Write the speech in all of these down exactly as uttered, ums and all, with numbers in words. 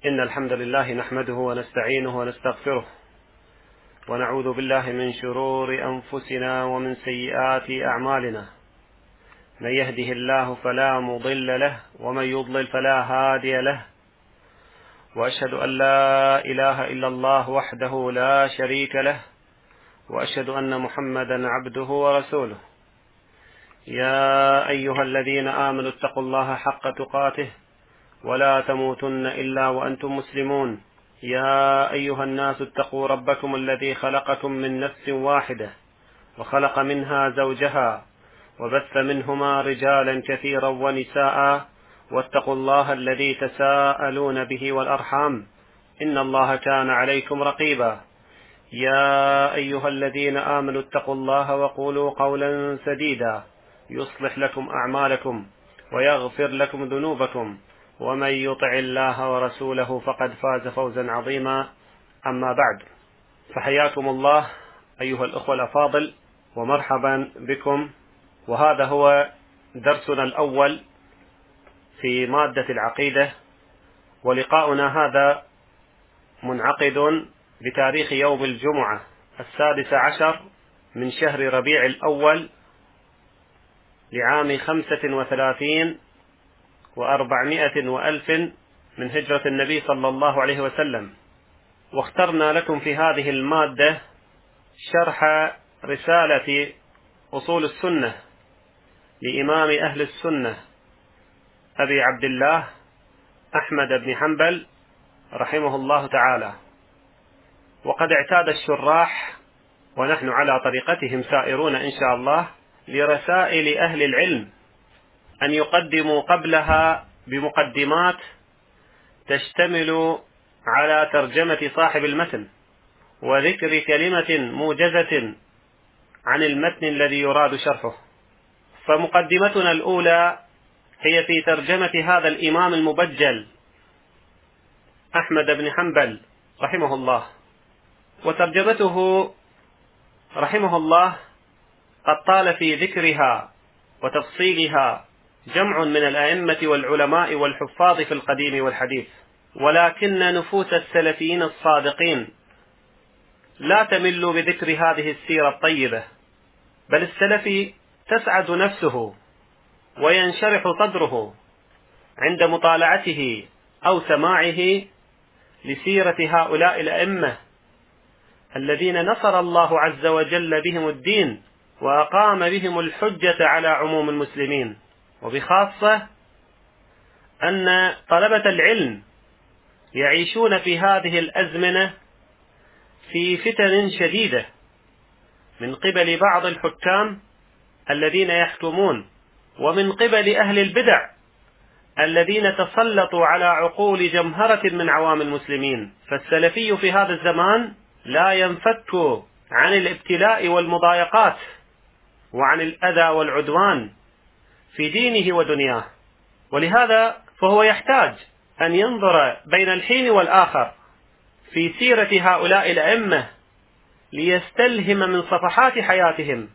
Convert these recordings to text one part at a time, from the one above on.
إن الحمد لله نحمده ونستعينه ونستغفره ونعوذ بالله من شرور أنفسنا ومن سيئات أعمالنا. من يهده الله فلا مضل له ومن يضلل فلا هادي له، وأشهد أن لا إله إلا الله وحده لا شريك له، وأشهد أن محمدا عبده ورسوله. يا أيها الذين آمنوا اتقوا الله حق تقاته ولا تموتن إلا وأنتم مسلمون. يا أيها الناس اتقوا ربكم الذي خلقكم من نفس واحدة وخلق منها زوجها وبث منهما رجالا كثيرا ونساء، واتقوا الله الذي تساءلون به والأرحام إن الله كان عليكم رقيبا. يا أيها الذين آمنوا اتقوا الله وقولوا قولا سديدا يصلح لكم أعمالكم ويغفر لكم ذنوبكم، ومن يطع الله ورسوله فقد فاز فوزا عظيما. أما بعد، فحياكم الله أيها الأخوة الأفاضل ومرحبا بكم، وهذا هو درسنا الأول في مادة العقيدة، ولقاؤنا هذا منعقد بتاريخ يوم الجمعة السادس عشر من شهر ربيع الأول لعام خمسة وثلاثين وأربعمائة وألف من هجرة النبي صلى الله عليه وسلم. واخترنا لكم في هذه المادة شرح رسالة أصول السنة لإمام أهل السنة أبي عبد الله أحمد بن حنبل رحمه الله تعالى. وقد اعتاد الشراح ونحن على طريقتهم سائرون إن شاء الله لرسائل أهل العلم أن يقدموا قبلها بمقدمات تشتمل على ترجمة صاحب المتن وذكر كلمة موجزة عن المتن الذي يراد شرحه. فمقدمتنا الأولى هي في ترجمة هذا الإمام المبجل أحمد بن حنبل رحمه الله. وترجمته رحمه الله قد طال في ذكرها وتفصيلها جمع من الأئمة والعلماء والحفاظ في القديم والحديث، ولكن نفوس السلفيين الصادقين لا تمل بذكر هذه السيرة الطيبة، بل السلفي تسعد نفسه وينشرح صدره عند مطالعته أو سماعه لسيرة هؤلاء الأئمة الذين نصر الله عز وجل بهم الدين وأقام بهم الحجة على عموم المسلمين، وبخاصة أن طلبة العلم يعيشون في هذه الأزمنة في فتن شديدة من قبل بعض الحكام الذين يحكمون، ومن قبل أهل البدع الذين تسلطوا على عقول جمهرة من عوام المسلمين. فالسلفي في هذا الزمان لا ينفك عن الابتلاء والمضايقات وعن الأذى والعدوان في دينه ودنياه، ولهذا فهو يحتاج أن ينظر بين الحين والآخر في سيرة هؤلاء الأئمة ليستلهم من صفحات حياتهم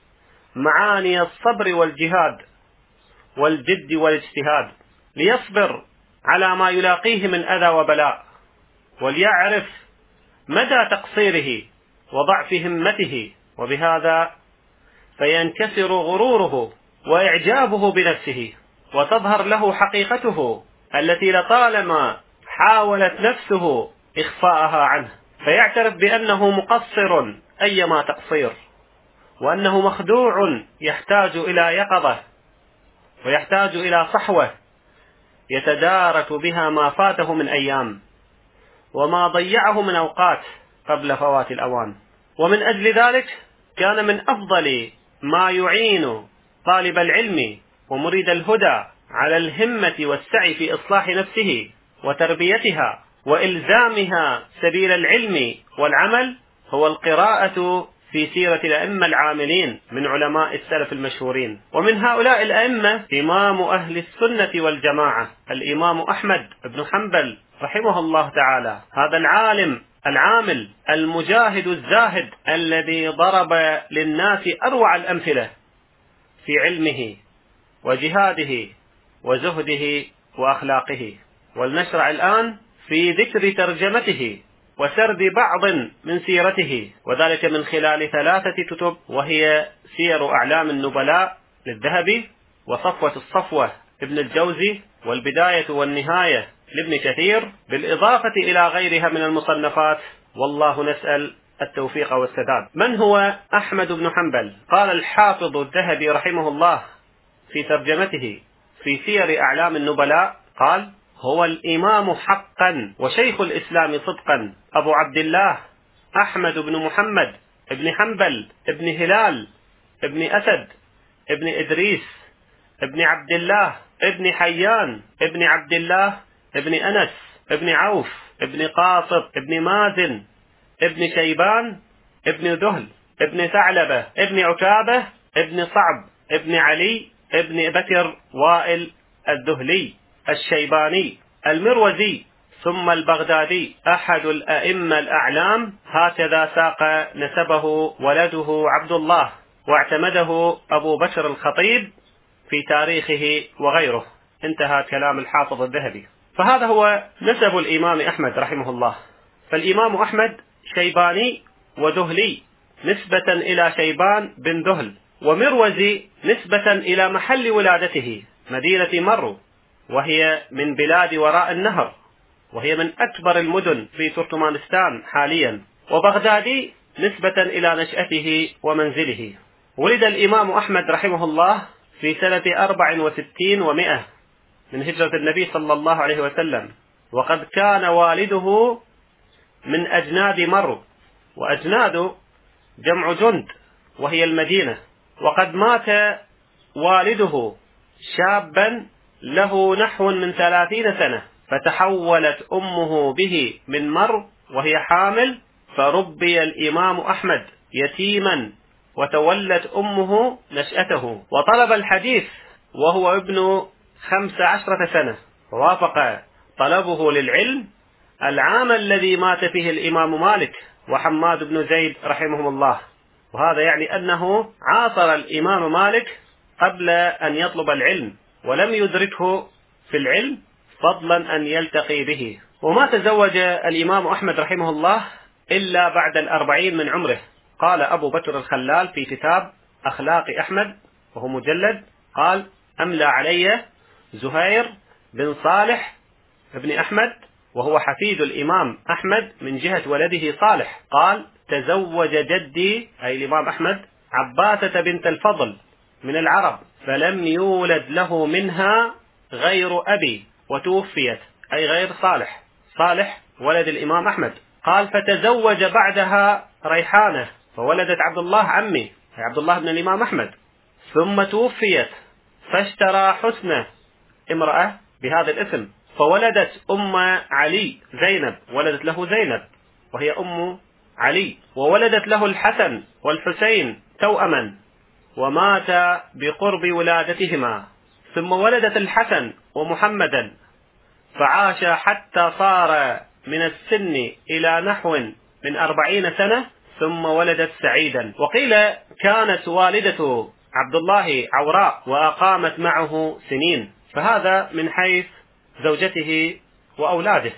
معاني الصبر والجهاد والجد والاجتهاد، ليصبر على ما يلاقيه من أذى وبلاء، وليعرف مدى تقصيره وضعف همته، وبهذا فينكسر غروره وإعجابه بنفسه، وتظهر له حقيقته التي لطالما حاولت نفسه إخفاءها عنه، فيعترف بأنه مقصر أيما تقصير، وأنه مخدوع يحتاج إلى يقظة ويحتاج إلى صحوة يتدارك بها ما فاته من أيام وما ضيعه من أوقات قبل فوات الأوان. ومن أجل ذلك كان من أفضل ما يعين طالب العلم ومريد الهدى على الهمة والسعي في إصلاح نفسه وتربيتها وإلزامها سبيل العلم والعمل هو القراءة في سيرة الأئمة العاملين من علماء السلف المشهورين. ومن هؤلاء الأئمة إمام أهل السنة والجماعة الإمام أحمد بن حنبل رحمه الله تعالى، هذا العالم العامل المجاهد الزاهد الذي ضرب للناس أروع الأمثلة في علمه وجهاده وزهده وأخلاقه. ولنشرع الآن في ذكر ترجمته وسرد بعض من سيرته، وذلك من خلال ثلاثة كتب، وهي سير أعلام النبلاء للذهبي، وصفوة الصفوة ابن الجوزي، والبداية والنهاية لابن كثير، بالإضافة إلى غيرها من المصنفات، والله نسأل التوفيق والسداد. من هو أحمد بن حنبل؟ قال الحافظ الذهبي رحمه الله في ترجمته في سير أعلام النبلاء، قال: هو الإمام حقا وشيخ الإسلام صدقا، أبو عبد الله أحمد بن محمد ابن حنبل ابن هلال ابن أسد ابن إدريس ابن عبد الله ابن حيان ابن عبد الله ابن أنس ابن عوف ابن قاصب ابن مازن ابن شيبان ابن ذهل ابن ثعلبة ابن عتابة ابن صعب ابن علي ابن بكر وائل الذهلي الشيباني المروزي ثم البغدادي، أحد الأئمة الأعلام. هكذا ساق نسبه ولده عبد الله، واعتمده أبو بكر الخطيب في تاريخه وغيره. انتهى كلام الحافظ الذهبي. فهذا هو نسب الإمام أحمد رحمه الله. فالإمام أحمد شيباني وذهلي نسبة إلى شيبان بن ذهل، ومروزي نسبة إلى محل ولادته مدينة مرو، وهي من بلاد وراء النهر، وهي من أكبر المدن في تركمانستان حاليا. وبغدادي نسبة إلى نشأته ومنزله. ولد الإمام أحمد رحمه الله في سنة أربع وستين ومئة من هجرة النبي صلى الله عليه وسلم، وقد كان والده من أجناد مرو، وأجناد جمع جند وهي المدينة. وقد مات والده شابا له نحو من ثلاثين سنة، فتحولت أمه به من مرو وهي حامل، فربي الإمام أحمد يتيما، وتولت أمه نشأته، وطلب الحديث وهو ابن خمس عشرة سنة، ووافق طلبه للعلم العام الذي مات فيه الإمام مالك وحماد بن زيد رحمهم الله. وهذا يعني أنه عاصر الإمام مالك قبل أن يطلب العلم، ولم يدركه في العلم فضلا أن يلتقي به. وما تزوج الإمام أحمد رحمه الله إلا بعد الأربعين من عمره. قال أبو بكر الخلال في كتاب أخلاق أحمد وهو مجلد، قال: أملى علي زهير بن صالح ابن أحمد، وهو حفيد الإمام أحمد من جهة ولده صالح، قال: تزوج جدي أي الإمام أحمد عباسة بنت الفضل من العرب، فلم يولد له منها غير أبي، وتوفيت أي غير صالح. صالح ولد الإمام أحمد. قال: فتزوج بعدها ريحانة، فولدت عبد الله عمي أي عبد الله بن الإمام أحمد، ثم توفيت، فاشترى حسنة امرأة بهذا الاسم، فولدت أم علي زينب، ولدت له زينب وهي أم علي، وولدت له الحسن والحسين توأما، ومات بقرب ولادتهما. ثم ولدت الحسن ومحمدا، فعاش حتى صار من السن إلى نحو من أربعين سنة، ثم ولدت سعيدا. وقيل كانت والدة عبد الله عوراء وأقامت معه سنين. فهذا من حيث زوجته وأولاده.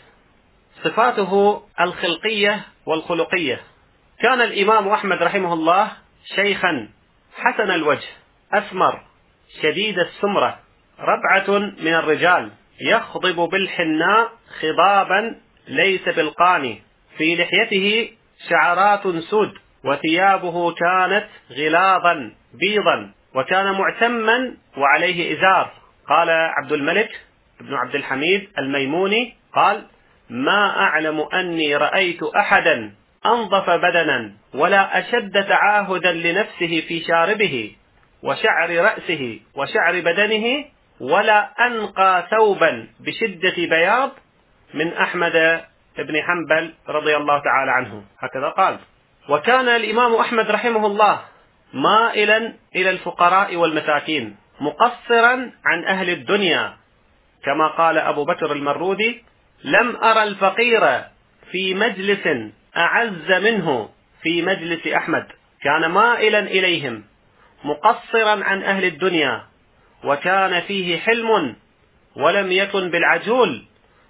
صفاته الخلقية والخلقية: كان الإمام أحمد رحمه الله شيخا حسن الوجه، أسمر شديد السمرة، ربعة من الرجال، يخضب بالحناء خضابا ليس بالقاني، في لحيته شعرات سود، وثيابه كانت غلاظا بيضا، وكان معتما وعليه إزار. قال عبد الملك بن عبد الحميد الميموني، قال: ما أعلم أني رأيت أحدا أنظف بدنا ولا أشد تعاهدا لنفسه في شاربه وشعر رأسه وشعر بدنه، ولا أنقى ثوبا بشدة بياض من أحمد بن حنبل رضي الله تعالى عنه. هكذا قال. وكان الإمام أحمد رحمه الله مائلا إلى الفقراء والمساكين، مقصرا عن أهل الدنيا، كما قال أبو بكر المرودي: لم أرى الفقير في مجلس أعز منه في مجلس أحمد. كان مائلا إليهم، مقصرا عن أهل الدنيا، وكان فيه حلم ولم يكن بالعجول،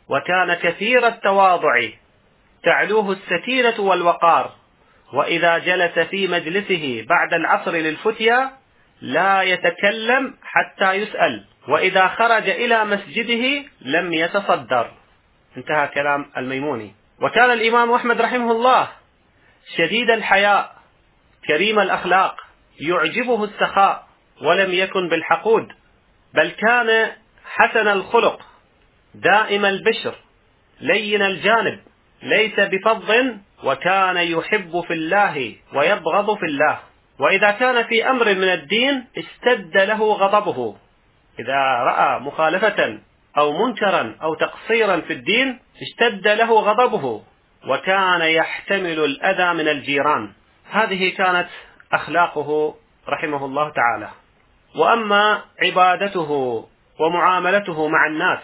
وكان كثير التواضع تعلوه السكينة والوقار، وإذا جلس في مجلسه بعد العصر للفتيا لا يتكلم حتى يسأل، وإذا خرج إلى مسجده لم يتصدر. انتهى كلام الميموني. وكان الإمام أحمد رحمه الله شديد الحياء كريم الأخلاق، يعجبه السخاء ولم يكن بالحقود، بل كان حسن الخلق دائم البشر لين الجانب ليس بفظ، وكان يحب في الله ويبغض في الله. وإذا كان في أمر من الدين اشتد له غضبه، إذا رأى مخالفة أو منكرا أو تقصيرا في الدين اشتد له غضبه، وكان يحتمل الأذى من الجيران. هذه كانت أخلاقه رحمه الله تعالى. وأما عبادته ومعاملته مع الناس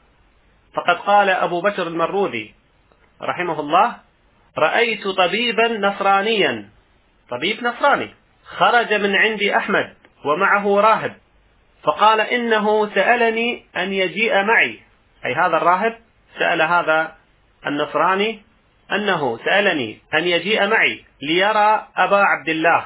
فقد قال أبو بكر المروذي رحمه الله: رأيت طبيبا نصرانيا، طبيب نصراني، خرج من عند أحمد ومعه راهب، فقال إنه سألني أن يجيء معي، أي هذا الراهب سأل هذا النصراني أنه سألني أن يجيء معي ليرى أبا عبد الله،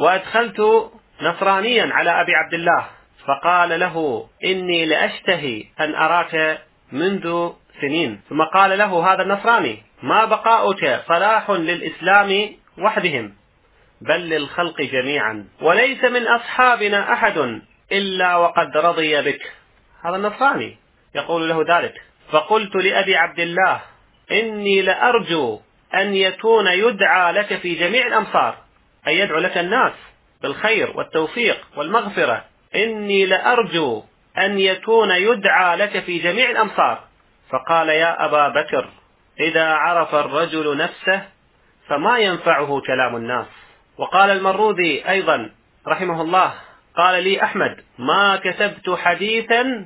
وأدخلت نصرانيا على أبي عبد الله، فقال له: إني لأشتهي أن أراك منذ سنين. ثم قال له هذا النصراني: ما بقاؤك صلاح للإسلام وحدهم بل للخلق جميعا، وليس من أصحابنا أحد إلا وقد رضي بك. هذا النصراني يقول له ذلك. فقلت لأبي عبد الله: إني لأرجو أن يكون يدعى لك في جميع الأمصار، أي يدعو لك الناس بالخير والتوفيق والمغفرة. إني لأرجو أن يكون يدعى لك في جميع الأمصار. فقال: يا أبا بكر، إذا عرف الرجل نفسه فما ينفعه كلام الناس. وقال المروذي أيضا رحمه الله: قال لي أحمد: ما كتبت حديثا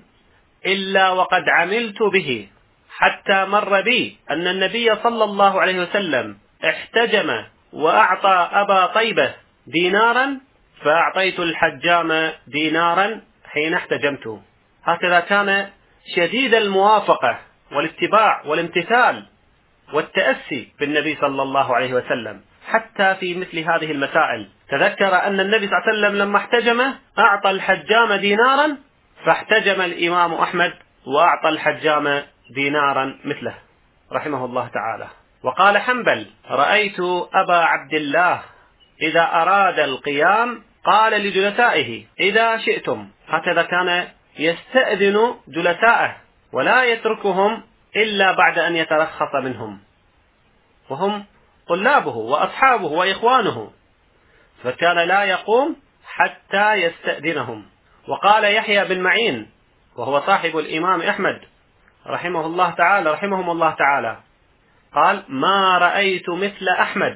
إلا وقد عملت به، حتى مر بي أن النبي صلى الله عليه وسلم احتجم وأعطى أبا طيبة دينارا، فأعطيت الحجام دينارا حين احتجمته. هكذا كان شديد الموافقة والاتباع والامتثال والتأسي بالنبي صلى الله عليه وسلم حتى في مثل هذه المسائل. تذكر أن النبي صلى الله عليه وسلم لما احتجم أعطى الحجام دينارا، فاحتجم الإمام أحمد وأعطى الحجام دينارا مثله رحمه الله تعالى. وقال حنبل: رأيت أبا عبد الله إذا أراد القيام قال لجلسائه: إذا شئتم. هكذا كان يستأذن جلسائه ولا يتركهم إلا بعد أن يترخص منهم، وهم طلابه وأصحابه وإخوانه، فكان لا يقوم حتى يستأذنهم. وقال يحيى بن معين وهو صاحب الإمام أحمد رحمه الله تعالى رحمهم الله تعالى قال: ما رأيت مثل أحمد،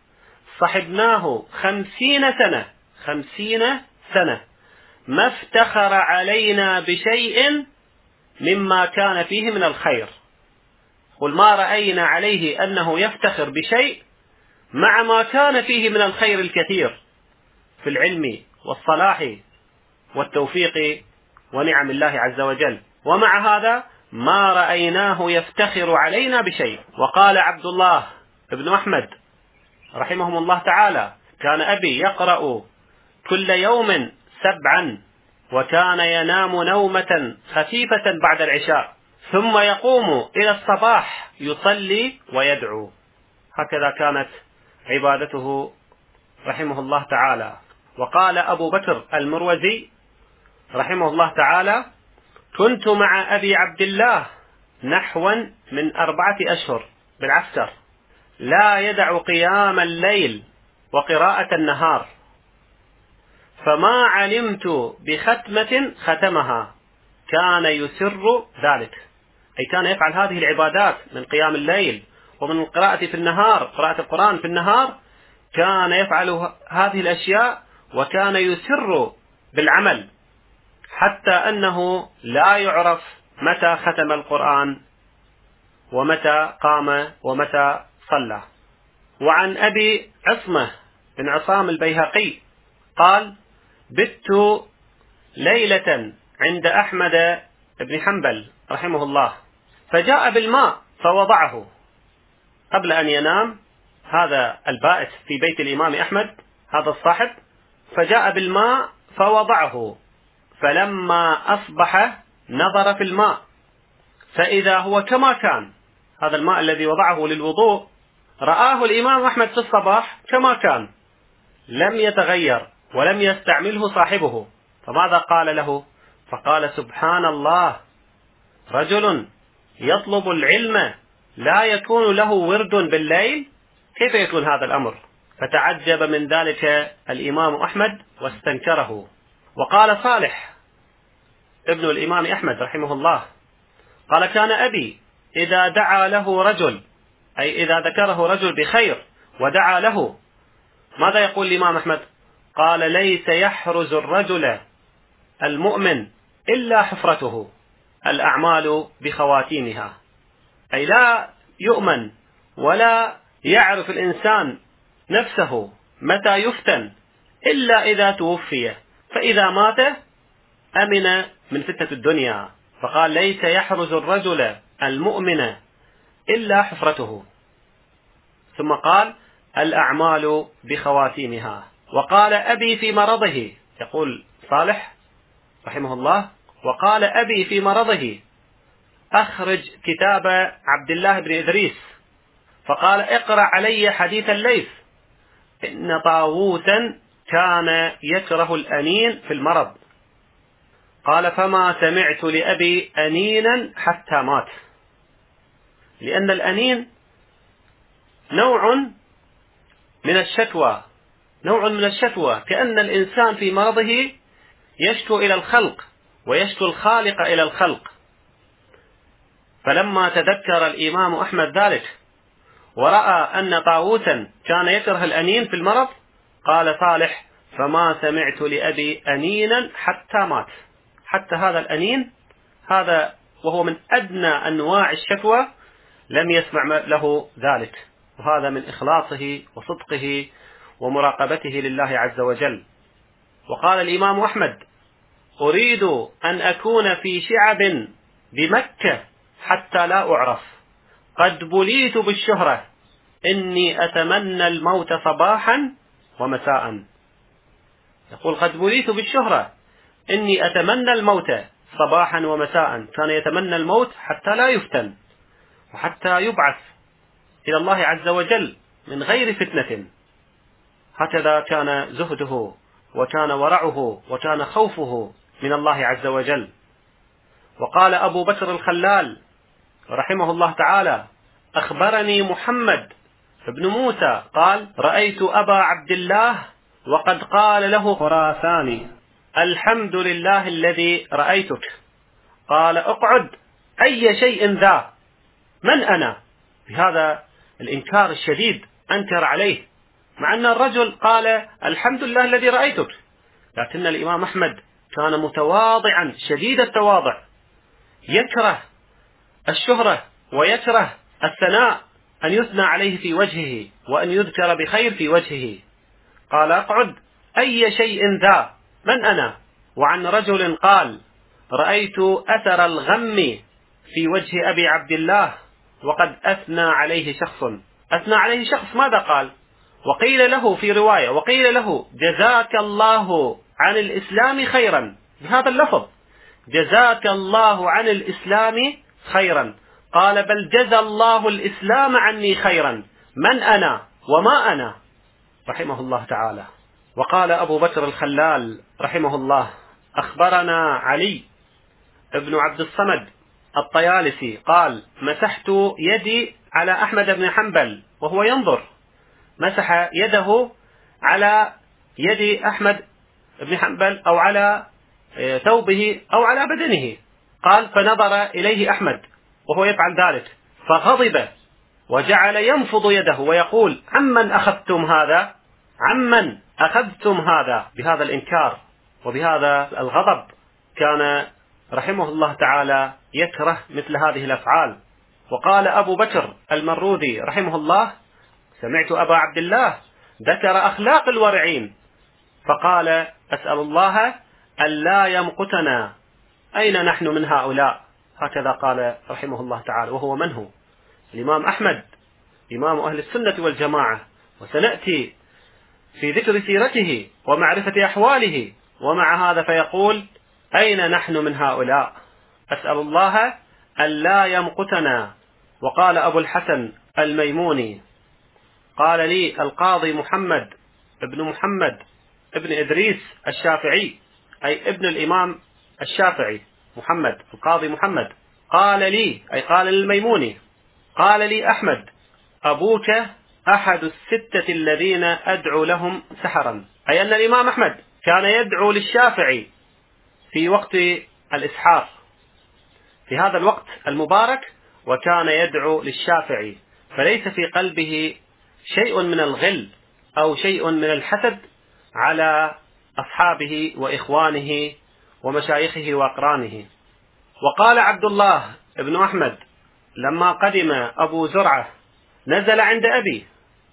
صحبناه خمسين سنة خمسين سنة ما افتخر علينا بشيء مما كان فيه من الخير. قل ما رأينا عليه أنه يفتخر بشيء مع ما كان فيه من الخير الكثير في العلم والصلاح والتوفيق ونعم الله عز وجل، ومع هذا ما رأيناه يفتخر علينا بشيء. وقال عبد الله بن أحمد رحمهم الله تعالى: كان أبي يقرأ كل يوم سبعا، وكان ينام نومة خفيفة بعد العشاء، ثم يقوم إلى الصباح يصلي ويدعو. هكذا كانت عبادته رحمه الله تعالى. وقال أبو بكر المروزي رحمه الله تعالى: كنت مع أبي عبد الله نحوا من أربعة أشهر بالعسكر، لا يدع قيام الليل وقراءة النهار، فما علمت بختمة ختمها، كان يسر ذلك، أي كان يفعل هذه العبادات من قيام الليل ومن القراءة في النهار، قراءة القرآن في النهار، كان يفعل هذه الأشياء وكان يسر بالعمل، حتى أنه لا يعرف متى ختم القرآن ومتى قام ومتى صلى. وعن أبي عصمة بن عصام البيهقي قال: بت ليلة عند أحمد بن حنبل رحمه الله، فجاء بالماء فوضعه قبل أن ينام. هذا البائت في بيت الإمام أحمد، هذا الصاحب، فجاء بالماء فوضعه، فلما أصبح نظر في الماء فإذا هو كما كان. هذا الماء الذي وضعه للوضوء رآه الإمام أحمد في الصباح كما كان، لم يتغير ولم يستعمله صاحبه. فماذا قال له؟ فقال: سبحان الله، رجل يطلب العلم لا يكون له ورد بالليل، كيف يكون هذا الأمر؟ فتعجب من ذلك الإمام أحمد واستنكره. وقال صالح ابن الإمام أحمد رحمه الله قال: كان أبي إذا دعا له رجل، أي إذا ذكره رجل بخير ودعا له، ماذا يقول الإمام أحمد؟ قال: ليس يحرز الرجل المؤمن إلا حفرته، الأعمال بخواتيمها. أي لا يؤمن ولا يعرف الإنسان نفسه متى يفتن إلا إذا توفي، فإذا مات أمن من فتنة الدنيا. فقال: ليس يحرز الرجل المؤمن إلا حفرته. ثم قال: الأعمال بخواتيمها. وقال أبي في مرضه، يقول صالح رحمه الله: وقال أبي في مرضه أخرج كتاب عبد الله بن إدريس، فقال: اقرأ علي حديث الليث، إن طاووسا كان يكره الأنين في المرض. قال: فما سمعت لأبي أنينا حتى مات، لأن الأنين نوع من الشكوى، نوع من الشكوى، كأن الإنسان في مرضه يشكو إلى الخلق ويشكو الخالق إلى الخلق. فلما تذكر الإمام أحمد ذلك ورأى أن طاووسا كان يكره الأنين في المرض، قال صالح: فما سمعت لأبي أنينا حتى مات. حتى هذا الأنين، هذا وهو من أدنى أنواع الشكوى، لم يسمع له ذلك. وهذا من إخلاصه وصدقه ومراقبته لله عز وجل. وقال الإمام أحمد: أريد أن أكون في شعب بمكة حتى لا أعرف، قد بليت بالشهرة، إني أتمنى الموت صباحا ومساء. يقول: قد بليت بالشهرة، إني أتمنى الموت صباحا ومساء. كان يتمنى الموت حتى لا يفتن وحتى يبعث إلى الله عز وجل من غير فتنة. هكذا كان زهده وكان ورعه وكان خوفه من الله عز وجل. وقال أبو بكر الخلال رحمه الله تعالى: أخبرني محمد بن موسى قال: رأيت أبا عبد الله وقد قال له خراساني: الحمد لله الذي رأيتك. قال: اقعد، أي شيء ذا؟ من أنا؟ بهذا الإنكار الشديد أنكر عليه، مع أن الرجل قال: الحمد لله الذي رأيتك. لكن الإمام أحمد كان متواضعا شديد التواضع، يكره الشهرة ويكره الثناء، أن يثنى عليه في وجهه وأن يذكر بخير في وجهه. قال: اقعد، أي شيء ذا؟ من أنا؟ وعن رجل قال: رأيت أثر الغم في وجه أبي عبد الله وقد أثنى عليه شخص. أثنى عليه شخص، ماذا قال؟ وقيل له في رواية: وقيل له: جزاك الله عن الإسلام خيرا، بهذا اللفظ: جزاك الله عن الإسلام خيرا. قال: بل جزى الله الإسلام عني خيرا، من أنا وما أنا؟ رحمه الله تعالى. وقال أبو بكر الخلال رحمه الله: أخبرنا علي ابن عبد الصمد الطيالسي قال: مسحت يدي على أحمد بن حنبل وهو ينظر، مسح يده على يد أحمد بن حنبل أو على ثوبه أو على بدنه. قال: فنظر إليه أحمد وهو يفعل ذلك فغضب وجعل ينفض يده ويقول: عمن أخذتم هذا؟ عمن أخذتم هذا؟ بهذا الإنكار وبهذا الغضب كان رحمه الله تعالى يكره مثل هذه الأفعال. وقال أبو بكر المروذي رحمه الله: سمعت أبا عبد الله ذكر أخلاق الورعين فقال: أسأل الله أن لا يمقتنا، أين نحن من هؤلاء؟ هكذا قال رحمه الله تعالى. وهو من هو؟ الإمام أحمد، إمام أهل السنة والجماعة، وسنأتي في ذكر سيرته ومعرفة أحواله. ومع هذا فيقول: أين نحن من هؤلاء؟ أسأل الله أن لا يمقتنا. وقال أبو الحسن الميموني: قال لي القاضي محمد ابن محمد ابن إدريس الشافعي، أي ابن الإمام الشافعي محمد، القاضي محمد، قال لي، أي قال للميموني: قال لي أحمد: أبوك أحد الستة الذين أدعو لهم سحرا. أي أن الإمام أحمد كان يدعو للشافعي في وقت الإسحار، في هذا الوقت المبارك، وكان يدعو للشافعي، فليس في قلبه شيء من الغل أو شيء من الحسد على أصحابه وإخوانه ومشايخه وأقرانه. وقال عبد الله بن أحمد: لما قدم أبو زرعة نزل عند أبي،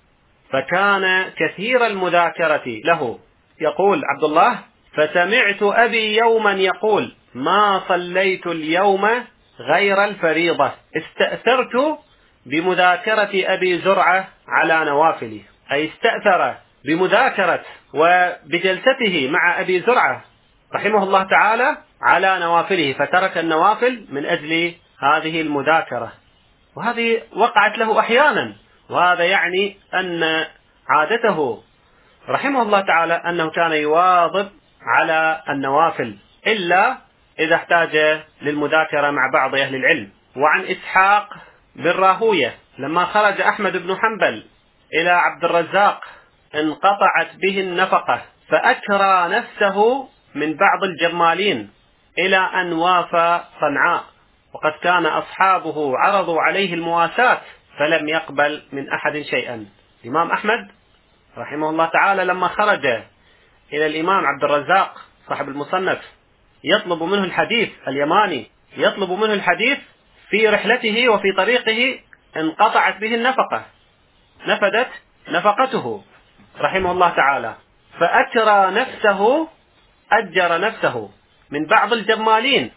فكان كثير المذاكرة له. يقول عبد الله: فسمعت أبي يوما يقول: ما صليت اليوم غير الفريضة، استأثرت بمذاكرة أبي زرعة على نوافلي. أي استأثر بمذاكرة وبجلسته مع أبي زرعة رحمه الله تعالى على نوافله، فترك النوافل من أجل هذه المذاكرة. وهذه وقعت له أحيانا، وهذا يعني أن عادته رحمه الله تعالى أنه كان يواظب على النوافل إلا إذا احتاج للمذاكرة مع بعض أهل العلم. وعن إسحاق بن راهوية: لما خرج أحمد بن حنبل إلى عبد الرزاق انقطعت به النفقة، فأكرى نفسه من بعض الجمالين إلى أن وافى صنعاء، وقد كان أصحابه عرضوا عليه المواساة فلم يقبل من أحد شيئا. الإمام أحمد رحمه الله تعالى لما خرج إلى الإمام عبد الرزاق صاحب المصنف يطلب منه الحديث، اليماني يطلب منه الحديث، في رحلته وفي طريقه انقطعت به النفقة، نفدت نفقته رحمه الله تعالى، فأجرى نفسه أجر نفسه من بعض الجمالين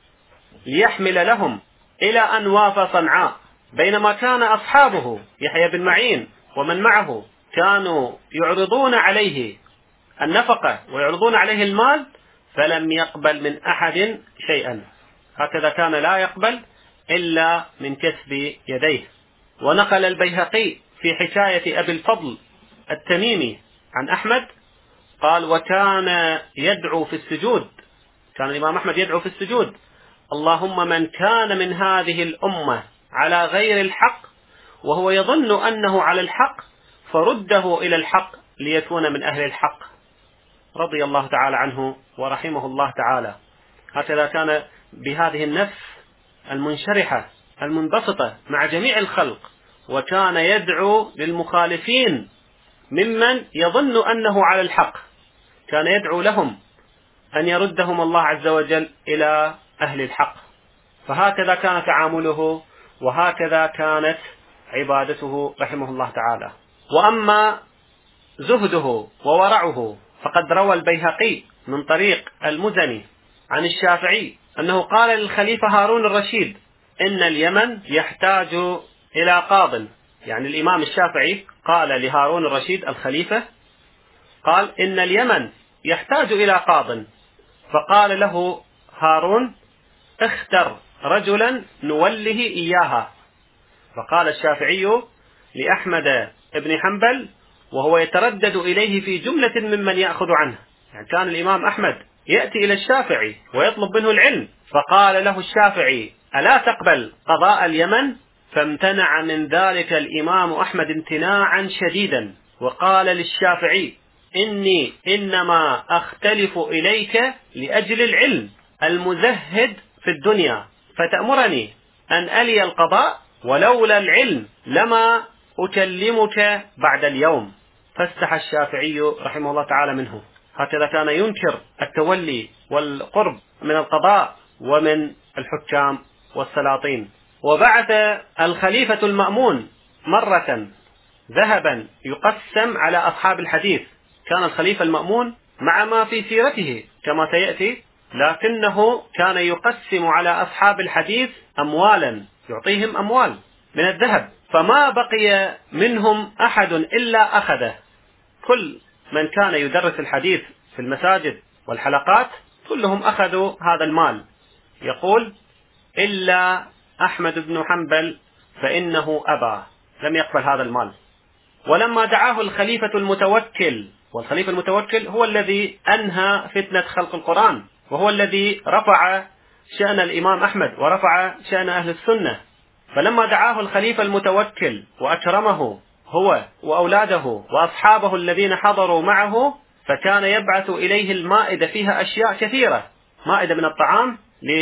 ليحمل لهم إلى أن وافى صنعاء، بينما كان أصحابه يحيى بن معين ومن معه كانوا يعرضون عليه النفقة ويعرضون عليه المال، فلم يقبل من أحد شيئا. هكذا كان لا يقبل إلا من كسب يديه. ونقل البيهقي في حكاية أبي الفضل التميمي عن أحمد قال: وكان يدعو في السجود، كان الإمام أحمد يدعو في السجود: اللهم من كان من هذه الأمة على غير الحق وهو يظن أنه على الحق فرده إلى الحق ليكون من أهل الحق. رضي الله تعالى عنه ورحمه الله تعالى. هكذا كان بهذه النفس المنشرحة المنبسطة مع جميع الخلق، وكان يدعو للمخالفين ممن يظن أنه على الحق، كان يدعو لهم أن يردهم الله عز وجل إلى أهل الحق. فهكذا كان تعامله، وهكذا كانت عبادته رحمه الله تعالى. وأما زهده وورعه فقد روى البيهقي من طريق المزني عن الشافعي أنه قال للخليفة هارون الرشيد: إن اليمن يحتاج إلى قاض. يعني الإمام الشافعي قال لهارون الرشيد الخليفة، قال: إن اليمن يحتاج إلى قاض. فقال له هارون: اختر رجلا نوله إياها. فقال الشافعي لأحمد بن حنبل وهو يتردد إليه في جملة ممن يأخذ عنه، يعني كان الإمام أحمد يأتي إلى الشافعي ويطلب منه العلم، فقال له الشافعي: ألا تقبل قضاء اليمن؟ فامتنع من ذلك الإمام أحمد امتناعا شديدا، وقال للشافعي: إني إنما أختلف إليك لأجل العلم المزهد في الدنيا، فتأمرني أن ألي القضاء، ولولا العلم لما أكلمك بعد اليوم. فاستحى الشافعي رحمه الله تعالى منه. هكذا كان ينكر التولي والقرب من القضاء ومن الحكام والسلاطين. وبعث الخليفة المأمون مرة ذهبا يقسم على أصحاب الحديث. كان الخليفة المأمون مع ما في سيرته كما سيأتي لكنه كان يقسم على أصحاب الحديث أموالا، يعطيهم أموال من الذهب، فما بقي منهم أحد إلا أخذه. كل من كان يدرس الحديث في المساجد والحلقات كلهم أخذوا هذا المال. يقول: إلا أحمد بن حنبل فإنه أبى، لم يقبل هذا المال. ولما دعاه الخليفة المتوكل، والخليفة المتوكل هو الذي أنهى فتنة خلق القرآن، وهو الذي رفع شأن الإمام أحمد ورفع شأن أهل السنة، فلما دعاه الخليفة المتوكل وأكرمه هو وأولاده وأصحابه الذين حضروا معه، فكان يبعث إليه المائدة فيها أشياء كثيرة، مائدة من الطعام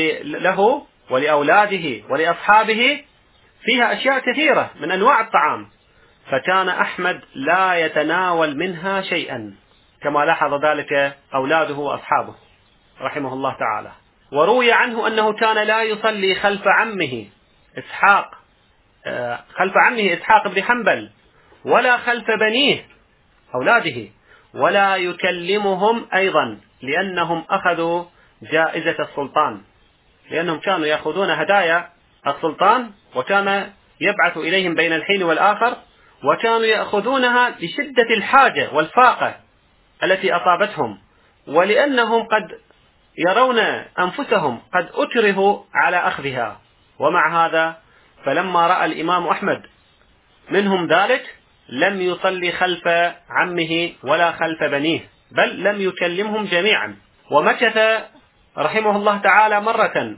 له ولأولاده ولأصحابه، فيها أشياء كثيرة من أنواع الطعام، فكان أحمد لا يتناول منها شيئا، كما لاحظ ذلك أولاده وأصحابه رحمه الله تعالى. وروي عنه أنه كان لا يصلي خلف عمه إسحاق خلف عمه إسحاق بن حنبل، ولا خلف بنيه أولاده، ولا يكلمهم أيضا، لأنهم أخذوا جائزة السلطان، لأنهم كانوا يأخذون هدايا السلطان، وكان يبعث إليهم بين الحين والآخر، وكانوا يأخذونها لشدة الحاجة والفاقة التي أصابتهم، ولأنهم قد يرون أنفسهم قد أكرهوا على أخذها. ومع هذا فلما رأى الإمام أحمد منهم ذلك لم يصلي خلف عمه ولا خلف بنيه، بل لم يكلمهم جميعا. ومكث رحمه الله تعالى مرة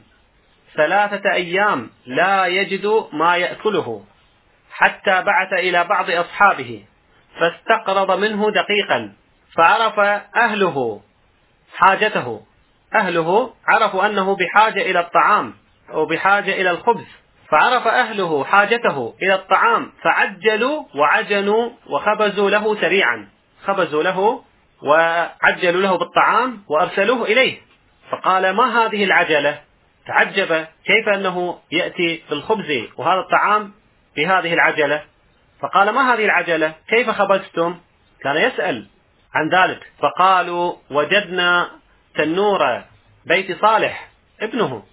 ثلاثة أيام لا يجد ما يأكله، حتى بعث إلى بعض أصحابه فاستقرض منه دقيقا، فعرف أهله حاجته، أهله عرفوا أنه بحاجة إلى الطعام أو بحاجة إلى الخبز، فعرف أهله حاجته إلى الطعام، فعجلوا وعجنوا وخبزوا له سريعا، خبزوا له وعجلوا له بالطعام وأرسلوه إليه. فقال: ما هذه العجلة؟ تعجب كيف أنه يأتي بالخبز وهذا الطعام بهذه العجلة. فقال: ما هذه العجلة؟ كيف خبزتم؟ كان يسأل عن ذلك. فقالوا: وجدنا تنور بيت صالح ابنه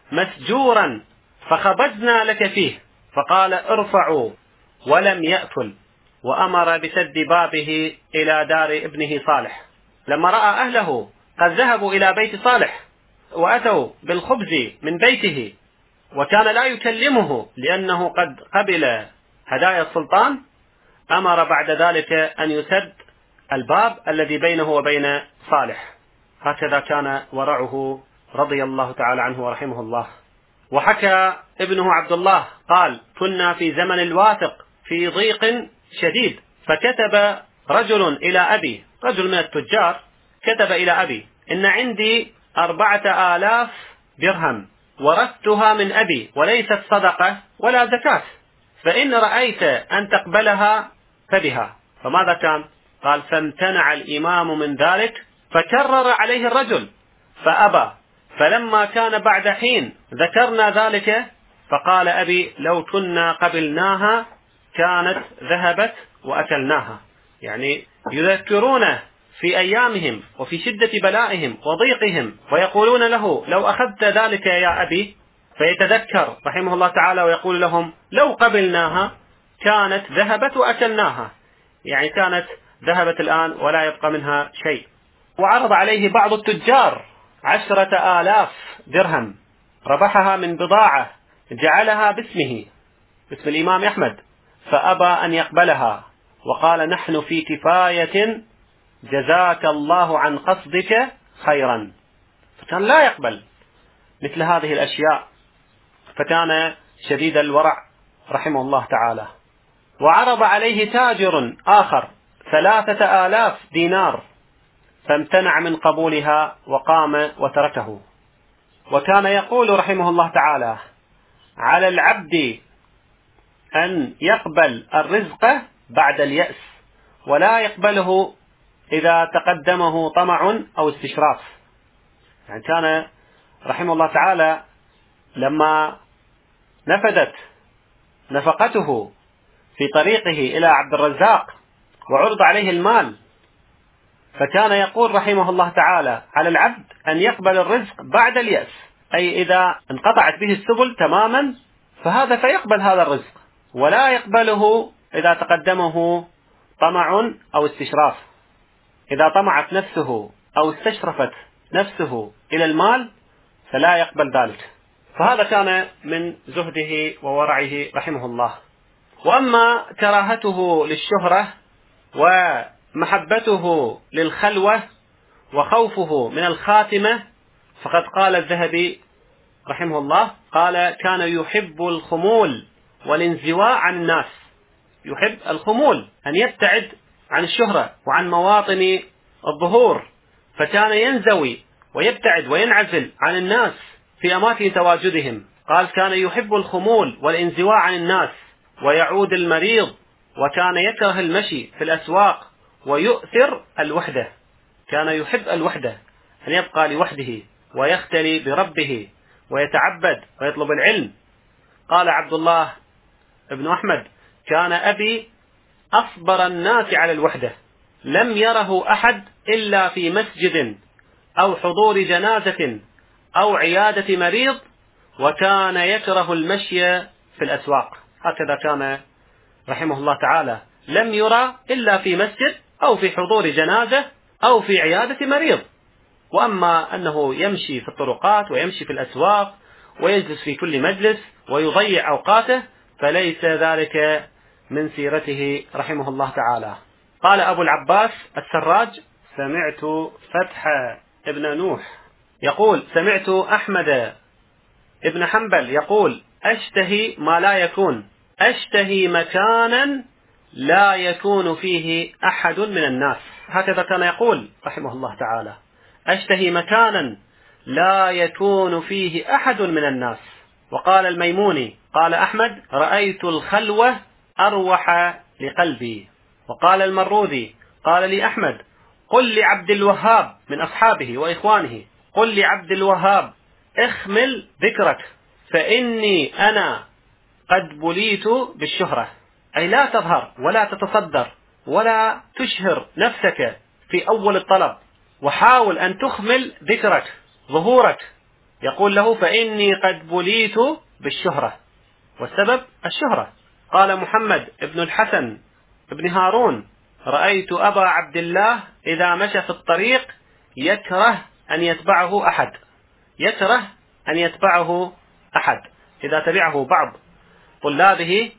مسجورا فخبزنا لك فيه. فقال: ارفعوا، ولم يأكل، وأمر بسد بابه إلى دار ابنه صالح. لما رأى أهله قد ذهبوا إلى بيت صالح وأتوا بالخبز من بيته، وكان لا يكلمه لأنه قد قبل هدايا السلطان، أمر بعد ذلك أن يسد الباب الذي بينه وبين صالح. هكذا كان ورعه رضي الله تعالى عنه ورحمه الله. وحكى ابنه عبد الله قال: كنا في زمن الواثق في ضيق شديد، فكتب رجل إلى أبي، رجل من التجار كتب إلى أبي: إن عندي أربعة آلاف درهم ورثتها من أبي، وليست صدقة ولا زكاة، فإن رأيت أن تقبلها فبها. فماذا كان؟ قال: فامتنع الإمام من ذلك، فكرر عليه الرجل فأبى. فلما كان بعد حين ذكرنا ذلك، فقال أبي: لو كنا قبلناها كانت ذهبت وأكلناها. يعني يذكرونه في أيامهم وفي شدة بلائهم وضيقهم، ويقولون له: لو أخذت ذلك يا أبي، فيتذكر رحمه الله تعالى ويقول لهم: لو قبلناها كانت ذهبت وأكلناها، يعني كانت ذهبت الآن ولا يبقى منها شيء. وعرض عليه بعض التجار عشرة آلاف درهم ربحها من بضاعة جعلها باسمه، باسم الإمام أحمد، فأبى أن يقبلها، وقال: نحن في كفاية، جزاك الله عن قصدك خيرا. فكان لا يقبل مثل هذه الأشياء، فكان شديد الورع رحمه الله تعالى. وعرض عليه تاجر آخر ثلاثة آلاف دينار، فامتنع من قبولها وقام وتركه. وكان يقول رحمه الله تعالى: على العبد أن يقبل الرزق بعد اليأس، ولا يقبله إذا تقدمه طمع أو استشراف. يعني كان رحمه الله تعالى لما نفدت نفقته في طريقه إلى عبد الرزاق وعرض عليه المال، فكان يقول رحمه الله تعالى على العبد أن يقبل الرزق بعد اليأس، أي إذا انقطعت به السبل تماما فهذا فيقبل هذا الرزق، ولا يقبله إذا تقدمه طمع أو استشراف. إذا طمعت نفسه أو استشرفت نفسه إلى المال فلا يقبل ذلك. فهذا كان من زهده وورعه رحمه الله. وأما كراهته للشهرة ومحبته للخلوة وخوفه من الخاتمة فقد قال الذهبي رحمه الله قال: كان يحب الخمول والانزواء عن الناس. يحب الخمول، أن يبتعد عن الشهرة وعن مواطن الظهور، فكان ينزوي ويبتعد وينعزل عن الناس في أماكن تواجدهم. قال: كان يحب الخمول والانزواء عن الناس ويعود المريض، وكان يكره المشي في الأسواق ويؤثر الوحدة. كان يحب الوحدة، أن يبقى لوحده ويختلي بربه ويتعبد ويطلب العلم. قال عبد الله بن أحمد: كان أبي أصبر الناس على الوحدة، لم يره أحد إلا في مسجد أو حضور جنازة أو عيادة مريض، وكان يكره المشي في الأسواق. هكذا كان رحمه الله تعالى، لم يرى إلا في مسجد أو في حضور جنازة أو في عيادة مريض. وأما أنه يمشي في الطرقات ويمشي في الأسواق ويجلس في كل مجلس ويضيع أوقاته فليس ذلك من سيرته رحمه الله تعالى. قال أبو العباس السراج: سمعت فتح ابن نوح يقول: سمعت أحمد ابن حنبل يقول: أشتهي ما لا يكون، أشتهي مكانا لا يكون فيه أحد من الناس. هكذا كان يقول رحمه الله تعالى: أشتهي مكانا لا يكون فيه أحد من الناس. وقال الميموني: قال أحمد: رأيت الخلوة أروح لقلبي. وقال المروذي: قال لي أحمد: قل لعبد الوهاب من أصحابه وإخوانه، قل لعبد الوهاب اخمل ذكرك فإني أنا قد بليت بالشهرة، أي لا تظهر ولا تتصدر ولا تشهر نفسك في أول الطلب، وحاول أن تخمل ذكرك ظهورك. يقول له: فإني قد بليت بالشهرة، والسبب الشهرة. قال محمد بن الحسن بن هارون: رأيت أبا عبد الله إذا مشى في الطريق يكره أن يتبعه أحد، يكره أن يتبعه أحد. إذا تبعه بعض طلابه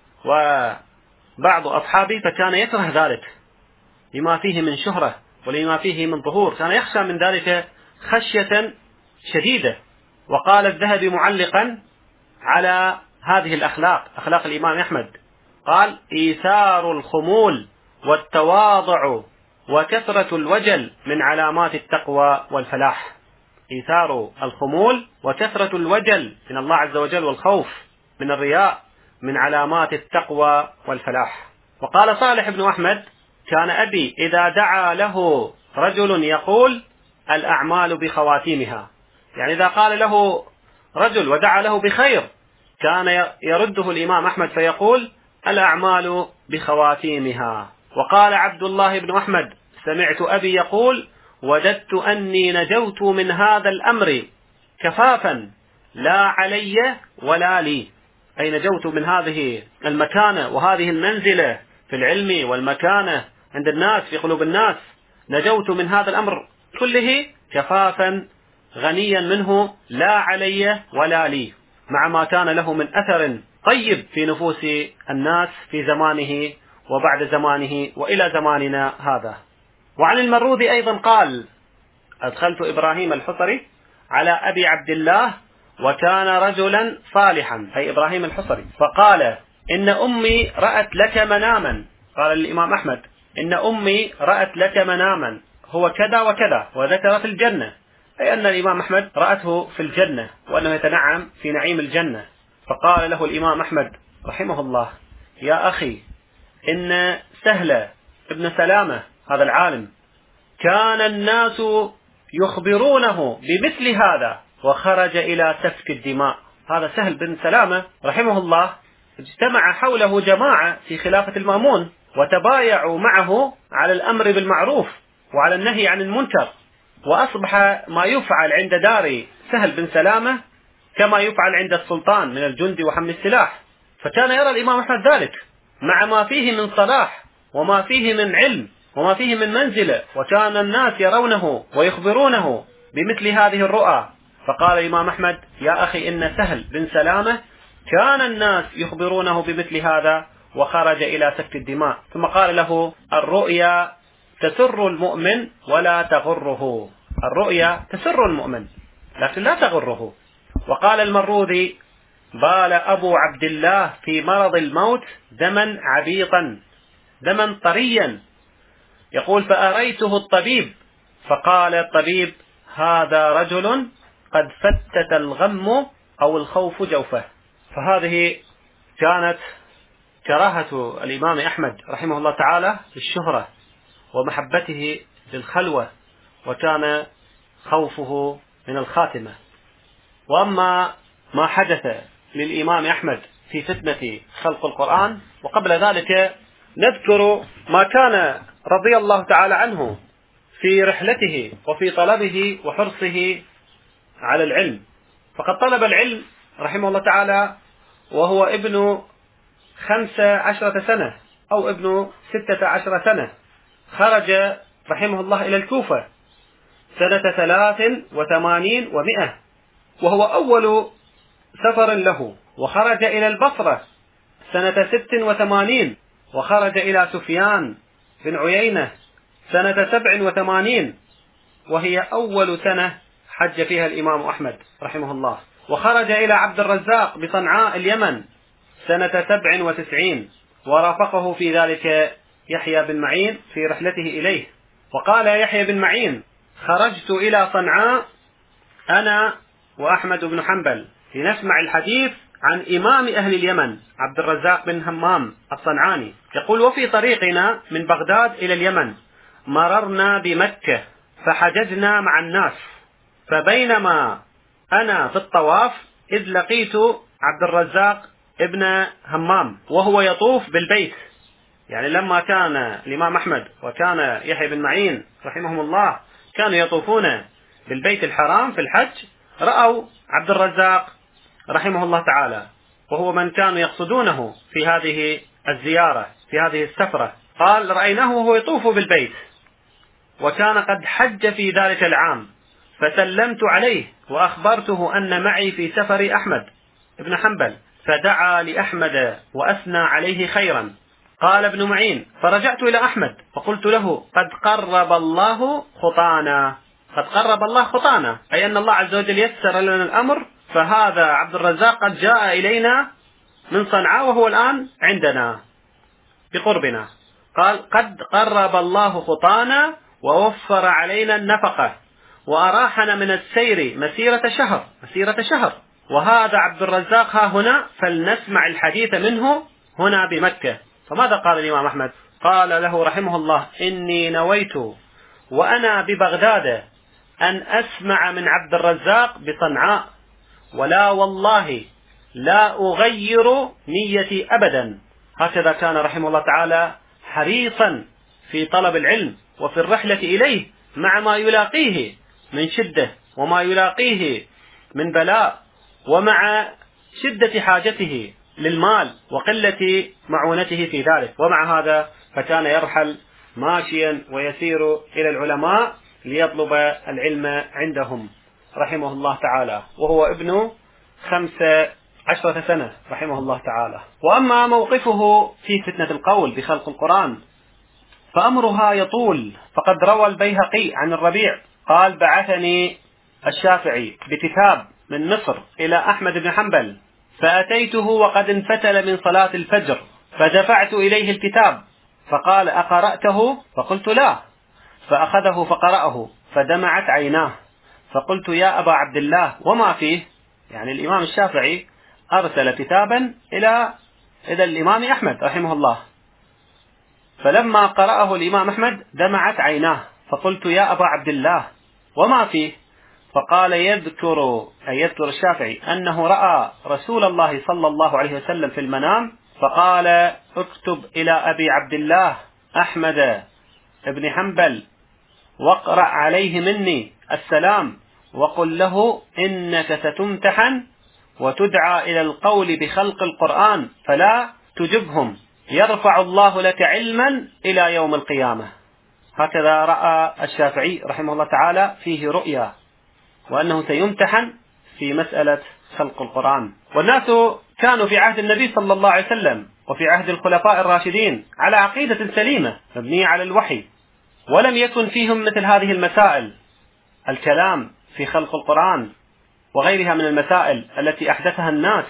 وبعض أصحابه فكان يكره ذلك لما فيه من شهرة ولما فيه من ظهور، كان يخشى من ذلك خشية شديدة. وقال الذهبي معلقا على هذه الأخلاق، أخلاق الإمام أحمد، قال: إيثار الخمول والتواضع وكثرة الوجل من علامات التقوى والفلاح. إيثار الخمول وكثرة الوجل من الله عز وجل والخوف من الرياء من علامات التقوى والفلاح. وقال صالح بن أحمد: كان أبي إذا دعا له رجل يقول: الأعمال بخواتيمها، يعني إذا قال له رجل ودعا له بخير كان يرده الإمام أحمد فيقول: الأعمال بخواتيمها. وقال عبد الله بن أحمد: سمعت أبي يقول: وجدت أني نجوت من هذا الأمر كفافا لا علي ولا لي، أي نجوت من هذه المكانة وهذه المنزلة في العلم والمكانة عند الناس في قلوب الناس، نجوت من هذا الأمر كله كفافا غنيا منه لا علي ولا لي، مع ما كان له من أثر طيب في نفوس الناس في زمانه وبعد زمانه وإلى زماننا هذا. وعن المروذي أيضا قال: أدخلت إبراهيم الحصري على أبي عبد الله وكان رجلا صالحا، أي إبراهيم الحصري، فقال: إن أمي رأت لك مناما. قال الإمام أحمد: إن أمي رأت لك مناما هو كذا وكذا، وذكر في الجنة، أي أن الإمام أحمد رأته في الجنة وأنه يتنعم في نعيم الجنة. فقال له الإمام أحمد رحمه الله: يا أخي، إن سهل ابن سلامة هذا العالم كان الناس يخبرونه بمثل هذا وخرج إلى سفك الدماء. هذا سهل بن سلامة رحمه الله اجتمع حوله جماعة في خلافة المأمون وتبايعوا معه على الأمر بالمعروف وعلى النهي عن المنكر، وأصبح ما يفعل عند دار سهل بن سلامة كما يفعل عند السلطان من الجند وحمل السلاح. فكان يرى الإمام أحمد ذلك مع ما فيه من صلاح وما فيه من علم وما فيه من منزلة، وكان الناس يرونه ويخبرونه بمثل هذه الرؤى. فقال الإمام أحمد: يا أخي، إن سهل بن سلامة كان الناس يخبرونه بمثل هذا وخرج إلى سفك الدماء. ثم قال له: الرؤيا تسر المؤمن ولا تغره. الرؤيا تسر المؤمن لكن لا تغره. وقال المروذي: بال أبو عبد الله في مرض الموت دما عبيطا، دما طريا، يقول: فأريته الطبيب فقال الطبيب: هذا رجل قد فتت الغم أو الخوف جوفه. فهذه كانت كراهة الإمام أحمد رحمه الله تعالى للشهرة ومحبته للخلوة، وكان خوفه من الخاتمة. وأما ما حدث للإمام أحمد في فتنة خلق القرآن، وقبل ذلك نذكر ما كان رضي الله تعالى عنه في رحلته وفي طلبه وحرصه على العلم. فقد طلب العلم رحمه الله تعالى وهو ابن خمس عشرة سنة أو ابن ستة عشر سنة. خرج رحمه الله إلى الكوفة سنة ثلاث وثمانين ومئة، وهو أول سفر له. وخرج إلى البصرة سنة ست وثمانين، وخرج إلى سفيان بن عيينة سنة سبع وثمانين، وهي أول سنة حج فيها الإمام أحمد رحمه الله. وخرج إلى عبد الرزاق بصنعاء اليمن سنة سبع وتسعين، ورافقه في ذلك يحيى بن معين في رحلته إليه. وقال يحيى بن معين: خرجت إلى صنعاء أنا وأحمد بن حنبل لنسمع الحديث عن إمام أهل اليمن عبد الرزاق بن همام الصنعاني. يقول: وفي طريقنا من بغداد إلى اليمن مررنا بمكة فحججنا مع الناس، فبينما أنا في الطواف إذ لقيت عبد الرزاق ابن همام وهو يطوف بالبيت. يعني لما كان الإمام أحمد وكان يحيى بن معين رحمهم الله كانوا يطوفون بالبيت الحرام في الحج، رأوا عبد الرزاق رحمه الله تعالى، وهو من كانوا يقصدونه في هذه الزيارة في هذه السفرة. قال: رأيناه وهو يطوف بالبيت، وكان قد حج في ذلك العام، فسلمت عليه وأخبرته أن معي في سفر أحمد بن حنبل، فدعا لأحمد وأثنى عليه خيرا. قال ابن معين: فرجعت إلى أحمد فقلت له: قد قرب الله خطانا. قد قرب الله خطانا أي أن الله عز وجل يسر لنا الأمر، فهذا عبد الرزاق قد جاء إلينا من صنعاء وهو الآن عندنا بقربنا. قال: قد قرب الله خطانا ووفر علينا النفقة وأراحنا من السير مسيرة شهر مسيرة شهر وهذا عبد الرزاق ها هنا، فلنسمع الحديث منه هنا بمكة. فماذا قال الإمام أحمد؟ قال له رحمه الله: إني نويت وأنا ببغداد أن أسمع من عبد الرزاق بصنعاء، ولا والله لا أغير نيتي أبدا. هكذا كان رحمه الله تعالى حريصا في طلب العلم وفي الرحلة إليه، مع ما يلاقيه من شدة وما يلاقيه من بلاء، ومع شدة حاجته للمال وقلة معونته في ذلك. ومع هذا فكان يرحل ماشيا ويسير إلى العلماء ليطلب العلم عندهم رحمه الله تعالى، وهو ابن خمس عشرة سنة رحمه الله تعالى. وأما موقفه في فتنة القول بخلق القرآن فأمرها يطول. فقد روى البيهقي عن الربيع قال: بعثني الشافعي بكتاب من مصر إلى أحمد بن حنبل، فأتيته وقد انفتل من صلاة الفجر، فدفعت إليه الكتاب فقال: أقرأته؟ فقلت: لا. فأخذه فقرأه فدمعت عيناه، فقلت: يا أبا عبد الله، وما فيه؟ يعني الإمام الشافعي أرسل كتابا إلى إلى الإمام أحمد رحمه الله، فلما قرأه الإمام أحمد دمعت عيناه، فقلت: يا أبا عبد الله، وما فيه؟ فقال: يذكر أي يذكر الشافعي أنه رأى رسول الله صلى الله عليه وسلم في المنام، فقال: اكتب إلى أبي عبد الله أحمد بن حنبل واقرأ عليه مني السلام وقل له إنك ستمتحن وتدعى إلى القول بخلق القرآن فلا تجبهم، يرفع الله لك علما إلى يوم القيامة. هكذا رأى الشافعي رحمه الله تعالى فيه رؤيا، وأنه سيمتحن في مسألة خلق القرآن. والناس كانوا في عهد النبي صلى الله عليه وسلم وفي عهد الخلفاء الراشدين على عقيدة سليمة مبنية على الوحي، ولم يكن فيهم مثل هذه المسائل، الكلام في خلق القرآن وغيرها من المسائل التي أحدثها الناس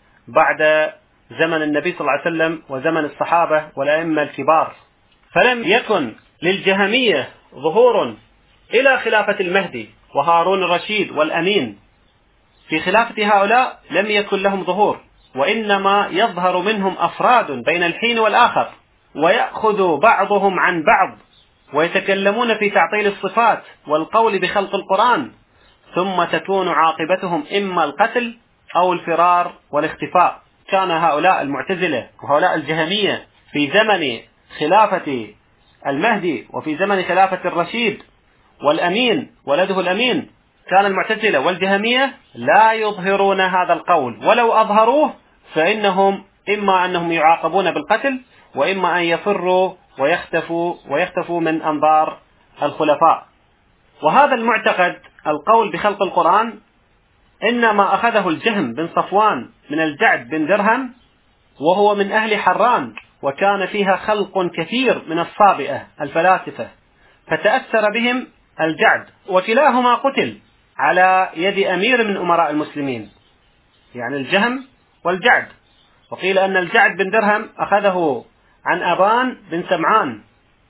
بعد زمن النبي صلى الله عليه وسلم وزمن الصحابة والأئمة الكبار. فلم يكن للجهمية ظهور إلى خلافة المهدي وهارون الرشيد والأمين. في خلافة هؤلاء لم يكن لهم ظهور، وإنما يظهر منهم أفراد بين الحين والآخر، ويأخذ بعضهم عن بعض ويتكلمون في تعطيل الصفات والقول بخلق القرآن، ثم تكون عاقبتهم إما القتل أو الفرار والاختفاء. كان هؤلاء المعتزلة وهؤلاء الجهمية في زمن خلافة المهدي وفي زمن خلافة الرشيد والأمين ولده الأمين، كان المعتزلة والجهمية لا يظهرون هذا القول، ولو أظهروه فإنهم إما أنهم يعاقبون بالقتل، وإما أن يفروا ويختفوا ويختفوا من أنظار الخلفاء. وهذا المعتقد القول بخلق القرآن إنما أخذه الجهم بن صفوان من الجعد بن درهم، وهو من أهل حران، وكان فيها خلق كثير من الصابئة الفلاسفة، فتأثر بهم الجعد، وكلاهما قتل على يد أمير من أمراء المسلمين، يعني الجهم والجعد. وقيل أن الجعد بن درهم أخذه عن أبان بن سمعان،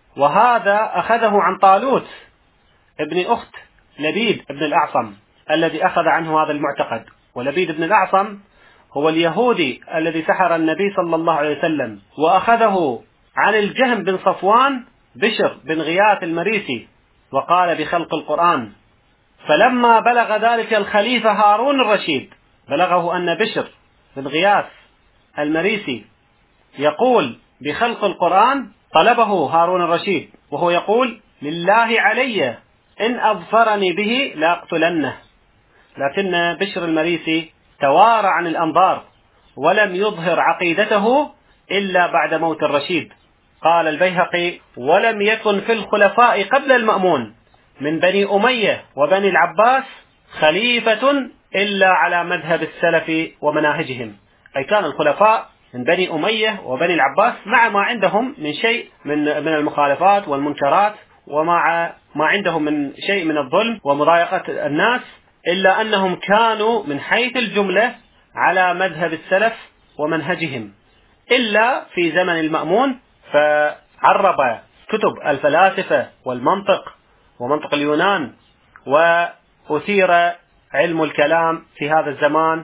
وهذا أخذه عن طالوت ابن أخت لبيد بن الأعصم الذي أخذ عنه هذا المعتقد. ولبيد بن الأعصم هو اليهودي الذي سحر النبي صلى الله عليه وسلم، وأخذه عن الجهم بن صفوان بشر بن غياث المريسي وقال بخلق القرآن. فلما بلغ ذلك الخليفة هارون الرشيد، بلغه أن بشر بن غياث المريسي يقول بخلق القرآن، طلبه هارون الرشيد وهو يقول لله علي إن أظفرني به لأقتلنه، لكن بشر المريسي توارى عن الأنظار ولم يظهر عقيدته إلا بعد موت الرشيد. قال البيهقي: ولم يكن في الخلفاء قبل المأمون من بني أمية وبني العباس خليفة إلا على مذهب السلف ومناهجهم. أي كان الخلفاء من بني أمية وبني العباس مع ما عندهم من شيء من من المخالفات والمنكرات، ومع ما عندهم من شيء من الظلم ومضايقة الناس، إلا أنهم كانوا من حيث الجملة على مذهب السلف ومنهجهم، إلا في زمن المأمون فعرب كتب الفلاسفة والمنطق ومنطق اليونان، وأثير علم الكلام في هذا الزمان،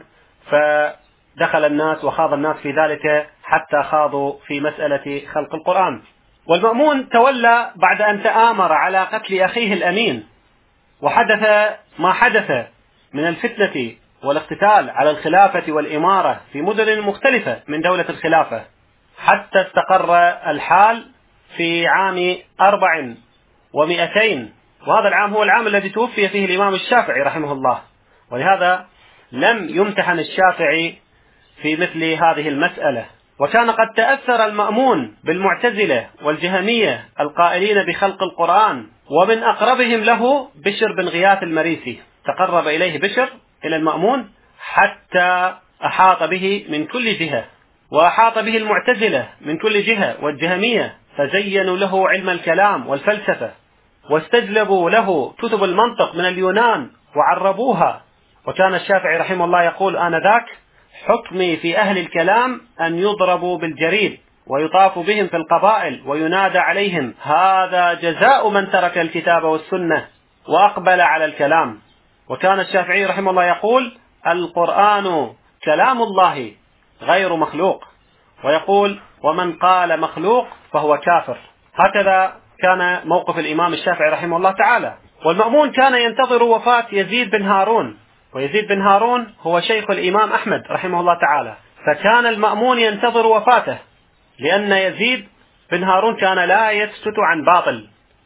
فدخل الناس وخاض الناس في ذلك حتى خاضوا في مسألة خلق القرآن. والمأمون تولى بعد أن تآمر على قتل أخيه الأمين، وحدث ما حدث من الفتنة والاقتتال على الخلافة والإمارة في مدن مختلفة من دولة الخلافة، حتى استقر الحال في عام أربع ومئتين، وهذا العام هو العام الذي توفي فيه الإمام الشافعي رحمه الله. ولهذا لم يمتحن الشافعي في مثل هذه المسألة. وكان قد تأثر المأمون بالمعتزلة والجهمية القائلين بخلق القرآن، ومن أقربهم له بشر بن غياث المريسي، تقرب إليه بشر إلى المأمون حتى أحاط به من كل جهة، وأحاط به المعتزلة من كل جهة والجهمية، فزينوا له علم الكلام والفلسفة، واستجلبوا له كتب المنطق من اليونان وعربوها. وكان الشافعي رحمه الله يقول آنذاك: حكمي في أهل الكلام أن يضربوا بالجريد ويطاف بهم في القبائل وينادى عليهم: هذا جزاء من ترك الكتاب والسنة وأقبل على الكلام. وكان الشافعي رحمه الله يقول: القرآن كلام الله غير مخلوق، ويقول: ومن قال مخلوق فهو كافر. هكذا كان موقف الإمام الشافعي رحمه الله تعالى. والمأمون كان ينتظر وفاة يزيد بن هارون، ويزيد بن هارون هو شيخ الإمام أحمد رحمه الله تعالى، فكان المأمون ينتظر وفاته، لأن يزيد بن هارون كان لا يسكت عن باطل،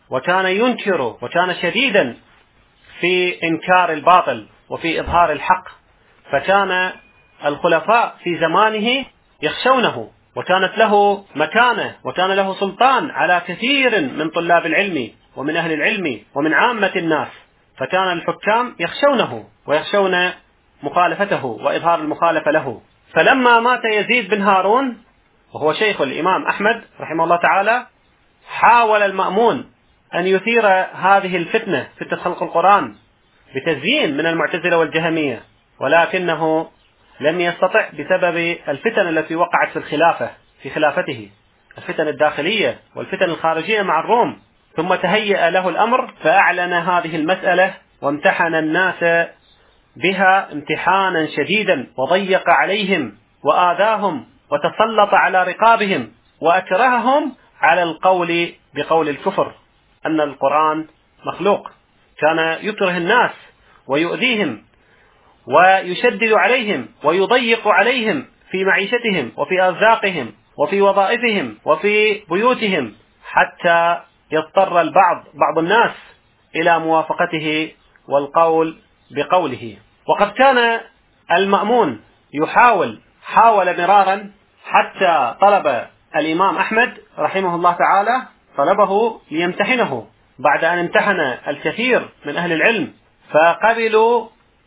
وكان ينكر وكان شديدا في إنكار الباطل وفي إظهار الحق، فكان الخلفاء في زمانه يخشونه، وكانت له مكانة وكان له سلطان على كثير من طلاب العلم ومن أهل العلم ومن عامة الناس، فكان الحكام يخشونه ويخشون مخالفته وإظهار المخالفة له. فلما مات يزيد بن هارون وهو شيخ الإمام أحمد رحمه الله تعالى، حاول المأمون أن يثير هذه الفتنة، فتنة خلق القرآن، بتزيين من المعتزلة والجهمية، ولكنه لم يستطع بسبب الفتن التي وقعت في الخلافة في خلافته، الفتن الداخلية والفتن الخارجية مع الروم. ثم تهيأ له الأمر فأعلن هذه المسألة وامتحن الناس بها امتحانا شديدا، وضيق عليهم وآذاهم وتسلط على رقابهم وأكرههم على القول بقول الكفر أن القرآن مخلوق. كان يكره الناس ويؤذيهم ويشدد عليهم ويضيق عليهم في معيشتهم وفي أرزاقهم وفي وظائفهم وفي بيوتهم، حتى يضطر البعض بعض الناس إلى موافقته والقول بقوله. وقد كان المأمون يحاول حاول مرارا حتى طلب الإمام أحمد رحمه الله تعالى، طلبه ليمتحنه بعد أن امتحن الكثير من أهل العلم فقبلوا،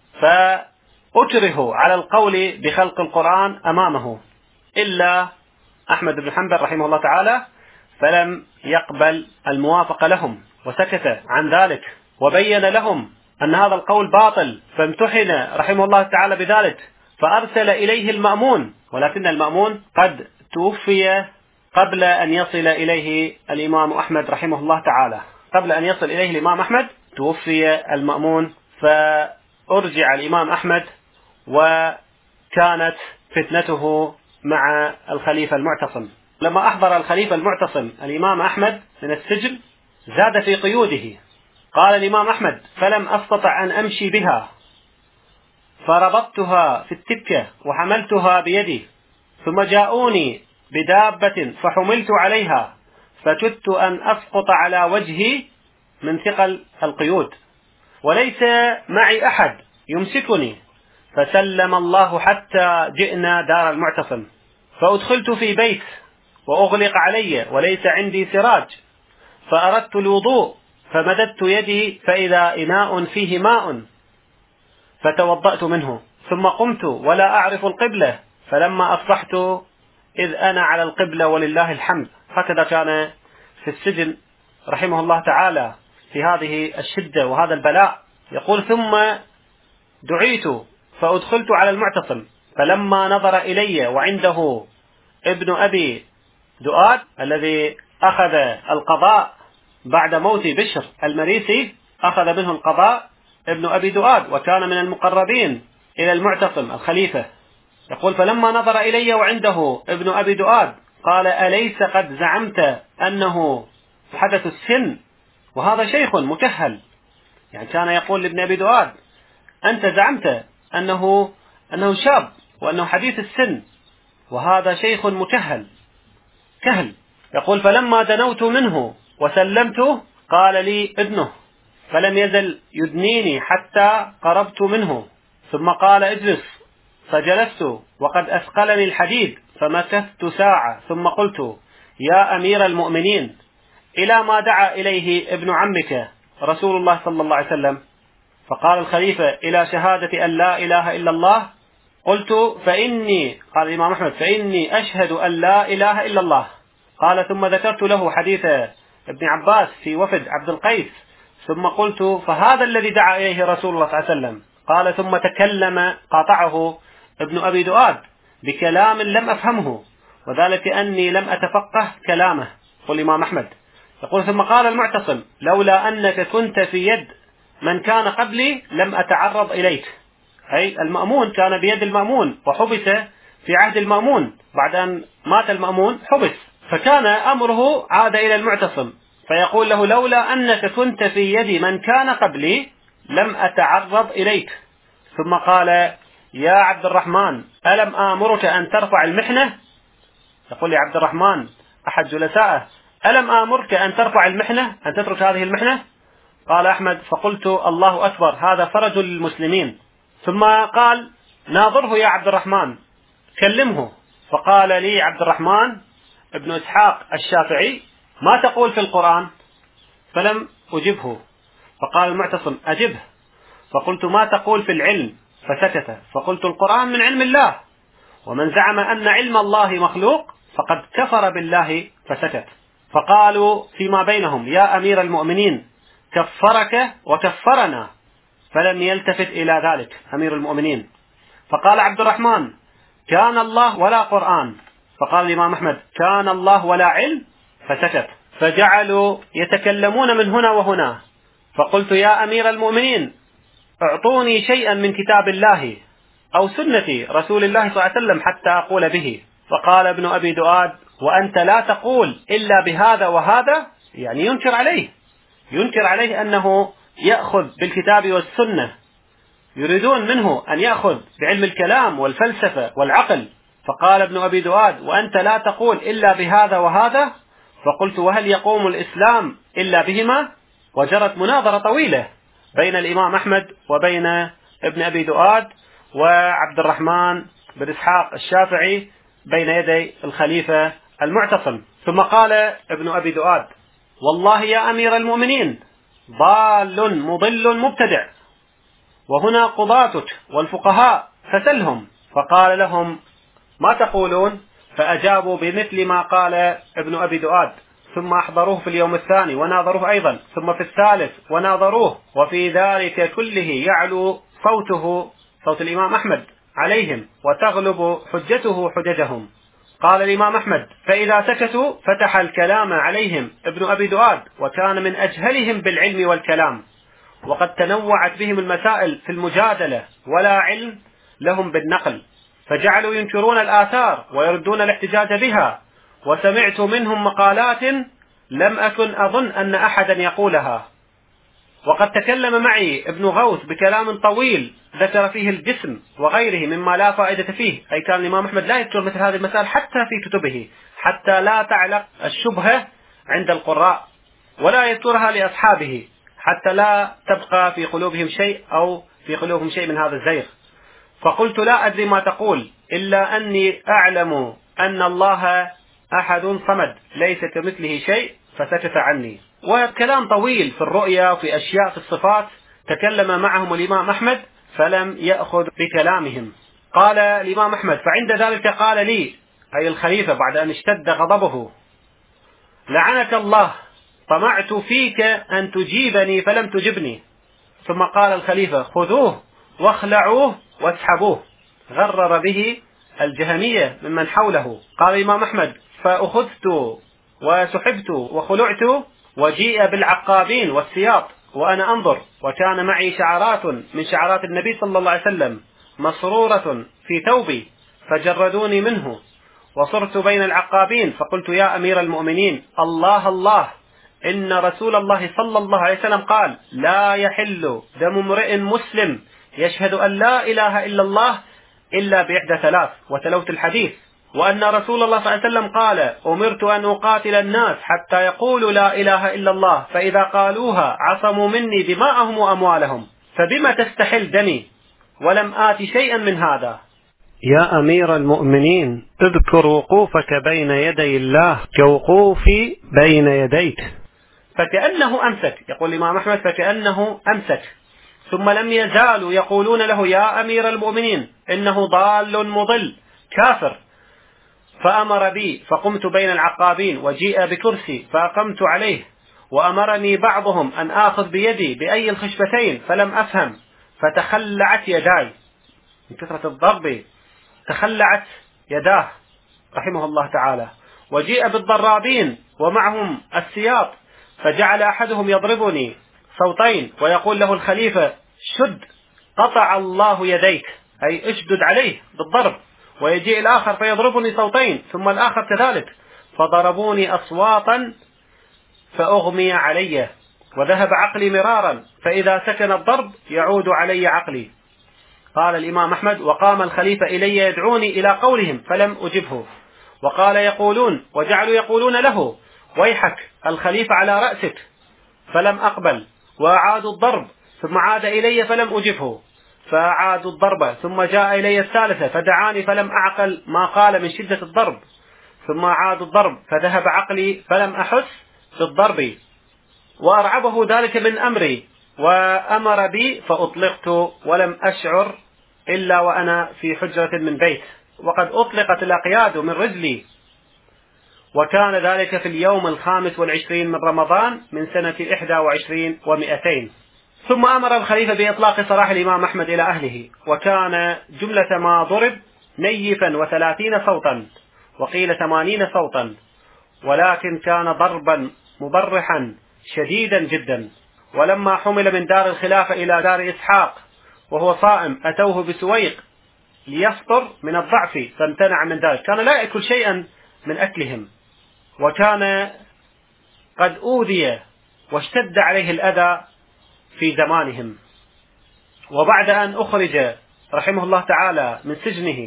فأكرهوا على القول بخلق القرآن أمامه، إلا أحمد بن حنبل رحمه الله تعالى، فلم يقبل الموافقة لهم وسكت عن ذلك وبين لهم أن هذا القول باطل، فامتحن رحمه الله تعالى بذلك، فأرسل إليه المأمون، ولكن المأمون قد توفي قبل أن يصل إليه الإمام أحمد رحمه الله تعالى. قبل أن يصل إليه الإمام أحمد توفي المأمون، فأرجع الإمام أحمد، وكانت فتنته مع الخليفة المعتصم. لما أحضر الخليفة المعتصم الإمام أحمد من السجن زاد في قيوده. قال الإمام أحمد: فلم أستطع أن أمشي بها، فربطتها في التكة وحملتها بيدي، ثم جاءوني بدابة فحملت عليها، فكدت أن أسقط على وجهي من ثقل القيود، وليس معي أحد يمسكني، فسلم الله حتى جئنا دار المعتصم، فأدخلت في بيت وأغلق علي وليس عندي سراج، فأردت الوضوء فمددت يدي فإذا إناء فيه ماء فتوضأت منه، ثم قمت ولا أعرف القبلة، فلما أصبحت إذ أنا على القبلة ولله الحمد. هكذا كان في السجن رحمه الله تعالى في هذه الشدة وهذا البلاء. يقول: ثم دعيت فأدخلت على المعتصم، فلما نظر إلي وعنده ابن أبي دؤاد الذي أخذ القضاء بعد موت بشر المريسي، أخذ منه القضاء ابن أبي دؤاد، وكان من المقربين إلى المعتصم الخليفة. يقول: فلما نظر إلي وعنده ابن أبي دؤاد قال: أليس قد زعمت أنه حدث السن وهذا شيخ مكهل؟ يعني كان يقول لابن أبي دؤاد: أنت زعمت أنه أنه شاب وأنه حديث السن وهذا شيخ مكهل كهل. يقول: فلما دنوت منه وسلمته قال لي ابنه، فلم يزل يدنيني حتى قربت منه، ثم قال: اجلس، فجلست وقد أثقلني الحديد، فمكثت ساعة، ثم قلت: يا أمير المؤمنين، إلى ما دعا إليه ابن عمك رسول الله صلى الله عليه وسلم؟ فقال الخليفة: إلى شهادة أن لا إله إلا الله. قلت: فإني، قال الإمام أحمد: فإني أشهد أن لا إله إلا الله. قال: ثم ذكرت له حديث ابن عباس في وفد عبد القيس، ثم قلت: فهذا الذي دعا إليه رسول الله صلى الله عليه وسلم. قال: ثم تكلم، قاطعه ابن أبي دؤاد بكلام لم أفهمه، وذلك أني لم أتفقه كلامه. قل الإمام أحمد. يقول: ثم قال المعتصم: لولا أنك كنت في يد من كان قبلي لم أتعرض إليك. أي المأمون كان بيد المأمون وحبس في عهد المأمون، بعد أن مات المأمون حبس، فكان أمره عاد إلى المعتصم، فيقول له: لولا أنك كنت في يد من كان قبلي لم أتعرض إليك. ثم قال: يا عبد الرحمن، ألم آمرك أن ترفع المحنة؟ يقول لي عبد الرحمن أحد جلسائه: ألم آمرك أن ترفع المحنة، أن تترك هذه المحنة؟ قال أحمد: فقلت: الله أكبر، هذا فرج للمسلمين. ثم قال: ناظره يا عبد الرحمن، كلمه. فقال لي عبد الرحمن ابن إسحاق الشافعي: ما تقول في القرآن؟ فلم أجبه. فقال المعتصم: أجبه. فقلت: ما تقول في العلم؟ فسكت. فقلت: القرآن من علم الله، ومن زعم أن علم الله مخلوق فقد كفر بالله. فسكت. فقالوا فيما بينهم: يا أمير المؤمنين، كفرك وكفرنا. فلم يلتفت إلى ذلك أمير المؤمنين. فقال عبد الرحمن: كان الله ولا قرآن. فقال الإمام أحمد: كان الله ولا علم. فسكت. فجعلوا يتكلمون من هنا وهنا. فقلت: يا أمير المؤمنين، اعطوني شيئا من كتاب الله أو سنة رسول الله صلى الله عليه وسلم حتى أقول به. فقال ابن أبي دؤاد: وأنت لا تقول إلا بهذا وهذا؟ يعني ينكر عليه، ينكر عليه أنه يأخذ بالكتاب والسنة، يريدون منه أن يأخذ بعلم الكلام والفلسفة والعقل. فقال ابن أبي دؤاد: وأنت لا تقول إلا بهذا وهذا؟ فقلت: وهل يقوم الإسلام إلا بهما؟ وجرت مناظرة طويلة بين الإمام أحمد وبين ابن أبي دؤاد وعبد الرحمن بن إسحاق الشافعي بين يدي الخليفة المعتصم. ثم قال ابن أبي دؤاد: والله يا أمير المؤمنين، ضال مضل مبتدع، وهنا قضاتك والفقهاء فسلهم. فقال لهم: ما تقولون؟ فأجابوا بمثل ما قال ابن أبي دؤاد. ثم أحضروه في اليوم الثاني وناظروه أيضا، ثم في الثالث وناظروه، وفي ذلك كله يعلو صوته، صوت الإمام أحمد، عليهم، وتغلب حجته حججهم. قال الإمام أحمد: فإذا سكتوا فتح الكلام عليهم ابن أبي دؤاد، وكان من أجهلهم بالعلم والكلام، وقد تنوعت بهم المسائل في المجادلة، ولا علم لهم بالنقل، فجعلوا ينكرون الآثار ويردون الاحتجاج بها. وسمعت منهم مقالات لم أكن أظن أن أحدا يقولها. وقد تكلم معي ابن غوث بكلام طويل ذكر فيه الجسم وغيره مما لا فائدة فيه، أي كان الإمام أحمد لا يذكر مثل هذه المسائل حتى في كتبه، حتى لا تعلق الشبهة عند القراء، ولا يذكرها لأصحابه حتى لا تبقى في قلوبهم شيء، أو في قلوبهم شيء من هذا الزيغ. فقلت: لا أدري ما تقول، إلا أني أعلم أن الله أحد صمد ليس كمثله شيء. فسكت عني. وكلام طويل في الرؤيا وفي أشياء في الصفات تكلم معهم الإمام أحمد فلم يأخذ بكلامهم. قال الإمام أحمد: فعند ذلك قال لي، أي الخليفة بعد أن اشتد غضبه: لعنك الله، طمعت فيك أن تجيبني فلم تجبني. ثم قال الخليفة: خذوه واخلعوه واسحبوه. غرر به الجهمية ممن حوله. قال الإمام أحمد: فأخذت وسحبت وخلعت، وجيء بالعقابين والسياط وأنا أنظر، وكان معي شعرات من شعرات النبي صلى الله عليه وسلم مسرورة في ثوبي، فجردوني منه، وصرت بين العقابين، فقلت: يا أمير المؤمنين، الله الله، إن رسول الله صلى الله عليه وسلم قال: لا يحل دم امرئ مسلم يشهد أن لا إله إلا الله إلا بإحدى ثلاث. وتلوت الحديث. وأن رسول الله صلى الله عليه وسلم قال: أمرت أن أقاتل الناس حتى يقولوا لا إله إلا الله، فإذا قالوها عصموا مني دماءهم وأموالهم، فبما تستحل دمي؟ ولم آت شيئا من هذا. يا أمير المؤمنين، اذكر وقوفك بين يدي الله كوقوفي بين يديك. فكأنه أمسك، يقول الإمام أحمد: فكأنه أمسك. ثم لم يزالوا يقولون له: يا أمير المؤمنين، إنه ضال مضل كافر. فأمر بي، فقمت بين العقابين، وجيء بكرسي فأقمت عليه، وأمرني بعضهم أن آخذ بيدي بأي الخشبتين، فلم أفهم، فتخلعت يداي من كثرة الضرب، تخلعت يداه رحمه الله تعالى. وجيء بالضرابين ومعهم السياط، فجعل أحدهم يضربني صوتين ويقول له الخليفة: شد، قطع الله يديك، أي اشدد عليه بالضرب. ويجيء الآخر فيضربني صوتين، ثم الآخر كذلك، فضربوني أصواتا فأغمي علي، وذهب عقلي مرارا، فإذا سكن الضرب يعود علي عقلي. قال الإمام أحمد: وقام الخليفة إلي يدعوني إلى قولهم، فلم أجبه. وقال: يقولون، وجعلوا يقولون له: ويحك الخليفة على رأسك، فلم أقبل، وأعادوا الضرب، ثم عاد إلي فلم أجبه، فأعادوا الضرب، ثم جاء إلي الثالثة فدعاني فلم أعقل ما قال من شدة الضرب، ثم أعادوا الضرب فذهب عقلي فلم أحس في الضرب، وأرعبه ذلك من أمري، وأمر بي فأطلقت ولم أشعر إلا وأنا في حجرة من بيت، وقد أطلقت الأقياد من رجلي، وكان ذلك في اليوم الخامس والعشرين من رمضان من سنة إحدى وعشرين ومئتين. ثم أمر الخليفة بإطلاق سراح الإمام أحمد إلى أهله، وكان جملة ما ضرب نيفا وثلاثين صوتا، وقيل ثمانين صوتا، ولكن كان ضربا مبرحا شديدا جدا. ولما حمل من دار الخلافة إلى دار إسحاق وهو صائم أتوه بسويق ليفطر من الضعف فامتنع من ذلك، كان لا يأكل شيئا من أكلهم، وكان قد أوذي واشتد عليه الأذى في زمانهم. وبعد أن أخرج رحمه الله تعالى من سجنه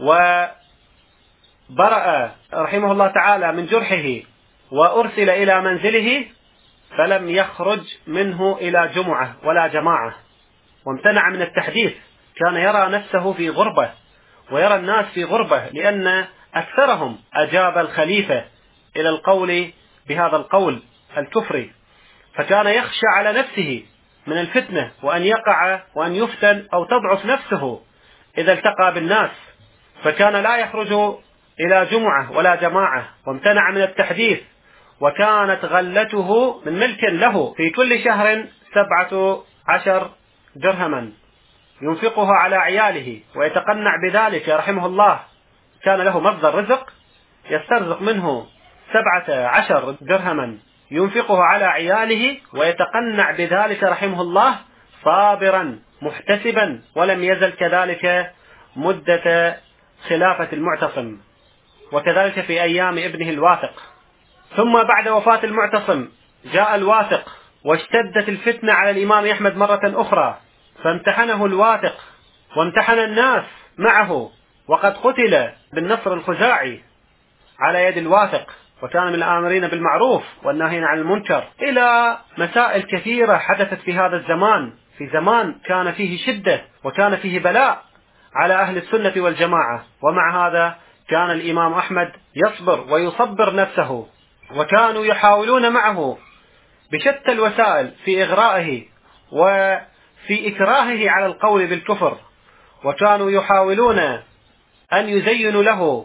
وبرأ رحمه الله تعالى من جرحه وأرسل إلى منزله، فلم يخرج منه إلى جمعة ولا جماعة، وامتنع من التحديث، كان يرى نفسه في غربة ويرى الناس في غربة، لأن أكثرهم أجاب الخليفة إلى القول بهذا القول الكفري، فكان يخشى على نفسه من الفتنة وأن يقع وأن يفتن أو تضعف نفسه إذا التقى بالناس، فكان لا يخرج إلى جمعة ولا جماعة، وامتنع من التحديث. وكانت غلته من ملك له في كل شهر سبعة عشر درهما ينفقها على عياله ويتقنع بذلك رحمه الله، كان له مصدر رزق يسترزق منه سبعة عشر درهما ينفقه على عياله ويتقنع بذلك رحمه الله، صابرا محتسبا، ولم يزل كذلك مدة خلافة المعتصم، وكذلك في أيام ابنه الواثق. ثم بعد وفاة المعتصم جاء الواثق، واشتدت الفتنة على الإمام أحمد مرة أخرى، فامتحنه الواثق وامتحن الناس معه، وقد قتل بالنصر الخزاعي على يد الواثق، وكان من الآمرين بالمعروف والناهين عن المنكر، إلى مسائل كثيرة حدثت في هذا الزمان، في زمان كان فيه شدة وكان فيه بلاء على أهل السنة والجماعة. ومع هذا كان الإمام أحمد يصبر ويصبر نفسه، وكانوا يحاولون معه بشتى الوسائل في إغرائه وفي إكراهه على القول بالكفر، وكانوا يحاولون أن يزينوا له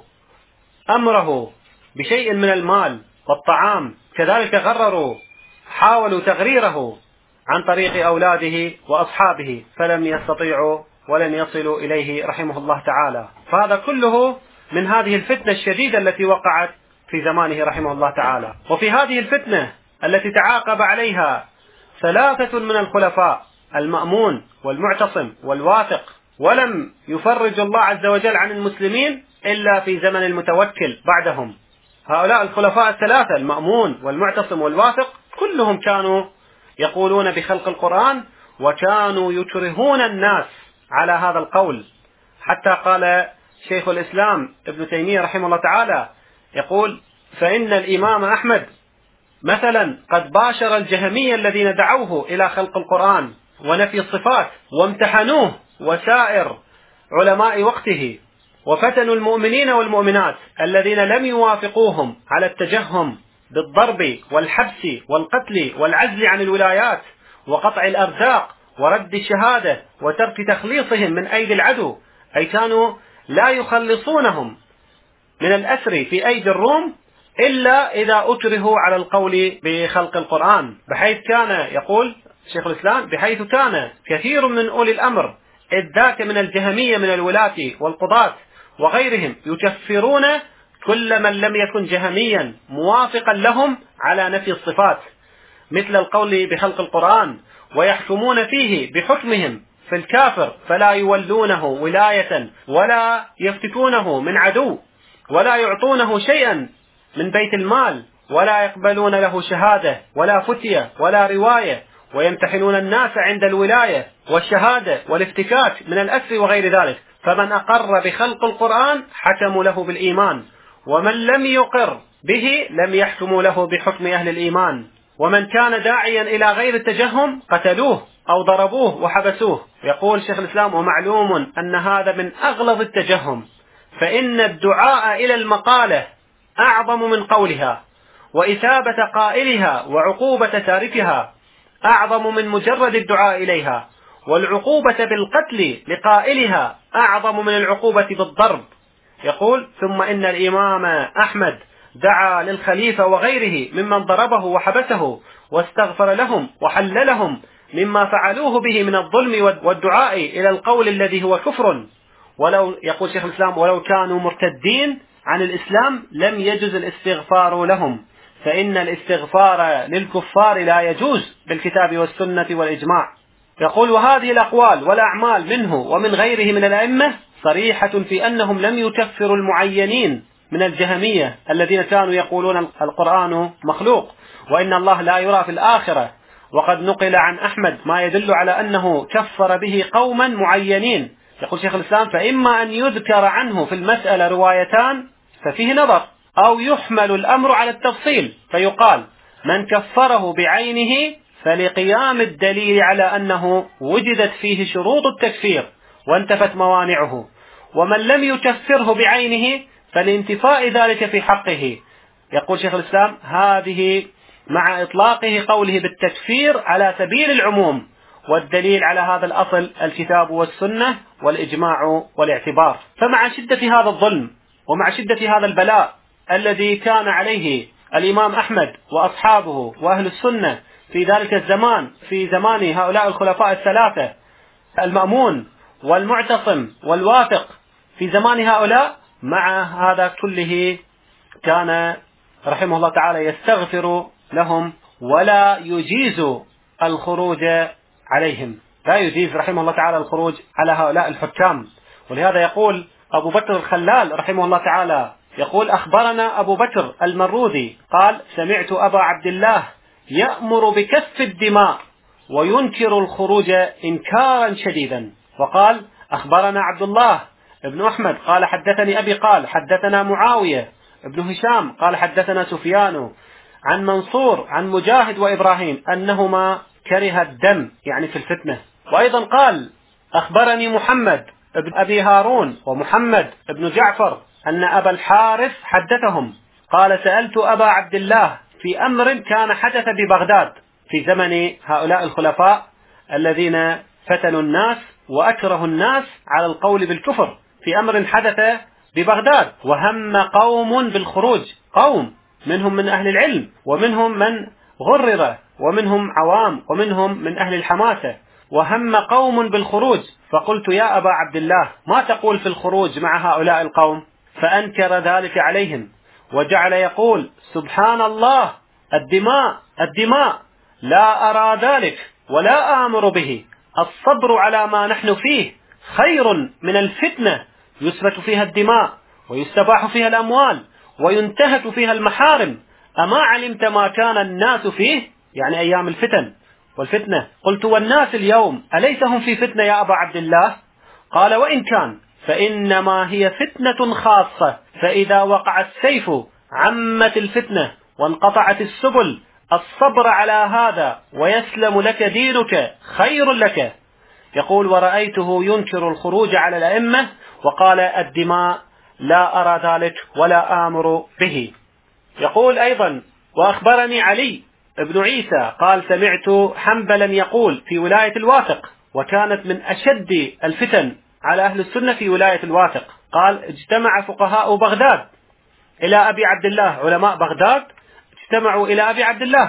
أمره بشيء من المال والطعام، كذلك غرروا حاولوا تغريره عن طريق أولاده وأصحابه، فلم يستطيعوا ولن يصلوا إليه رحمه الله تعالى. فهذا كله من هذه الفتنة الشديدة التي وقعت في زمانه رحمه الله تعالى. وفي هذه الفتنة التي تعاقب عليها ثلاثة من الخلفاء، المأمون والمعتصم والواثق، ولم يفرج الله عز وجل عن المسلمين إلا في زمن المتوكل بعدهم. هؤلاء الخلفاء الثلاثة المأمون والمعتصم والواثق كلهم كانوا يقولون بخلق القرآن، وكانوا يكرهون الناس على هذا القول، حتى قال شيخ الإسلام ابن تيمية رحمه الله تعالى يقول: فإن الإمام أحمد مثلا قد باشر الجهمية الذين دعوه إلى خلق القرآن ونفي الصفات وامتحنوه وسائر علماء وقته، وفتنوا المؤمنين والمؤمنات الذين لم يوافقوهم على التجهم بالضرب والحبس والقتل والعزل عن الولايات وقطع الأرزاق ورد الشهادة وترك تخليصهم من أيدي العدو، أي كانوا لا يخلصونهم من الأسر في أيدي الروم إلا إذا أكرهوا على القول بخلق القرآن، بحيث كان يقول شيخ الإسلام بحيث كان كثير من أولي الأمر إذ ذاك من الجهمية من الولاة والقضاة وغيرهم يكفرون كل من لم يكن جهميا موافقا لهم على نفي الصفات مثل القول بخلق القرآن، ويحكمون فيه بحكمهم في الكافر، فلا يولونه ولاية ولا يفتكونه من عدو ولا يعطونه شيئا من بيت المال ولا يقبلون له شهادة ولا فتية ولا رواية، ويمتحنون الناس عند الولاية والشهادة والافتكاك من الأسر وغير ذلك. فمن أقر بخلق القرآن حكموا له بالإيمان، ومن لم يقر به لم يحكموا له بحكم أهل الإيمان، ومن كان داعيا إلى غير التجهم قتلوه أو ضربوه وحبسوه. يقول شيخ الإسلام: ومعلوم أن هذا من أغلظ التجهم، فإن الدعاء إلى المقالة أعظم من قولها، وإثابة قائلها وعقوبة تاركها أعظم من مجرد الدعاء إليها، والعقوبة بالقتل لقائلها أعظم من العقوبة بالضرب. يقول: ثم إن الإمام أحمد دعا للخليفة وغيره ممن ضربه وحبسه واستغفر لهم وحل لهم مما فعلوه به من الظلم والدعاء إلى القول الذي هو كفر، ولو يقول شيخ الإسلام: ولو كانوا مرتدين عن الإسلام لم يجوز الاستغفار لهم، فإن الاستغفار للكفار لا يجوز بالكتاب والسنة والإجماع. يقول: وهذه الأقوال والأعمال منه ومن غيره من الأئمة صريحة في أنهم لم يكفروا المعينين من الجهمية الذين كانوا يقولون القرآن مخلوق وإن الله لا يرى في الآخرة، وقد نقل عن أحمد ما يدل على أنه كفر به قوما معينين. يقول شيخ الإسلام: فإما أن يذكر عنه في المسألة روايتان ففيه نظر، أو يحمل الأمر على التفصيل فيقال: من كفره بعينه فلقيام الدليل على أنه وجدت فيه شروط التكفير وانتفت موانعه، ومن لم يكفره بعينه فلانتفاء ذلك في حقه. يقول شيخ الإسلام: هذه مع إطلاقه قوله بالتكفير على سبيل العموم، والدليل على هذا الأصل الكتاب والسنة والإجماع والاعتبار. فمع شدة هذا الظلم ومع شدة هذا البلاء الذي كان عليه الإمام أحمد وأصحابه وأهل السنة في ذلك الزمان، في زمان هؤلاء الخلفاء الثلاثة المأمون والمعتصم والواثق، في زمان هؤلاء مع هذا كله كان رحمه الله تعالى يستغفر لهم ولا يجيز الخروج عليهم، لا يجيز رحمه الله تعالى الخروج على هؤلاء الحكام. ولهذا يقول أبو بكر الخلال رحمه الله تعالى، يقول: أخبرنا أبو بكر المروذي قال: سمعت أبا عبد الله يأمر بكف الدماء وينكر الخروج إنكارا شديدا. وقال: أخبرنا عبد الله ابن أحمد قال: حدثني أبي قال: حدثنا معاوية ابن هشام قال: حدثنا سفيان عن منصور عن مجاهد وإبراهيم أنهما كره الدم، يعني في الفتنة. وأيضا قال: أخبرني محمد ابن أبي هارون ومحمد ابن جعفر أن أبا الحارث حدثهم قال: سألت أبا عبد الله في أمر كان حدث ببغداد في زمن هؤلاء الخلفاء الذين فتنوا الناس وأكرهوا الناس على القول بالكفر، في أمر حدث ببغداد، وهم قوم بالخروج، قوم منهم من أهل العلم ومنهم من غرر ومنهم عوام ومنهم من أهل الحماسة، وهم قوم بالخروج. فقلت: يا أبا عبد الله ما تقول في الخروج مع هؤلاء القوم؟ فأنكر ذلك عليهم وجعل يقول: سبحان الله، الدماء الدماء، لا أرى ذلك ولا آمر به، الصبر على ما نحن فيه خير من الفتنة يسفك فيها الدماء ويستباح فيها الأموال وينتهك فيها المحارم. أما علمت ما كان الناس فيه، يعني أيام الفتن والفتنة؟ قلت: والناس اليوم أليس هم في فتنة يا أبا عبد الله؟ قال: وإن كان فإنما هي فتنة خاصة، فإذا وقع السيف عمت الفتنة وانقطعت السبل، الصبر على هذا ويسلم لك دينك خير لك. يقول: ورأيته ينكر الخروج على الأئمة وقال: الدماء لا أرى ذلك ولا آمر به. يقول أيضا: وأخبرني علي ابن عيسى قال: سمعت حنبلا يقول في ولاية الواثق، وكانت من أشد الفتن على أهل السنة في ولاية الواثق، قال: اجتمع فقهاء بغداد إلى أبي عبد الله، علماء بغداد اجتمعوا إلى أبي عبد الله،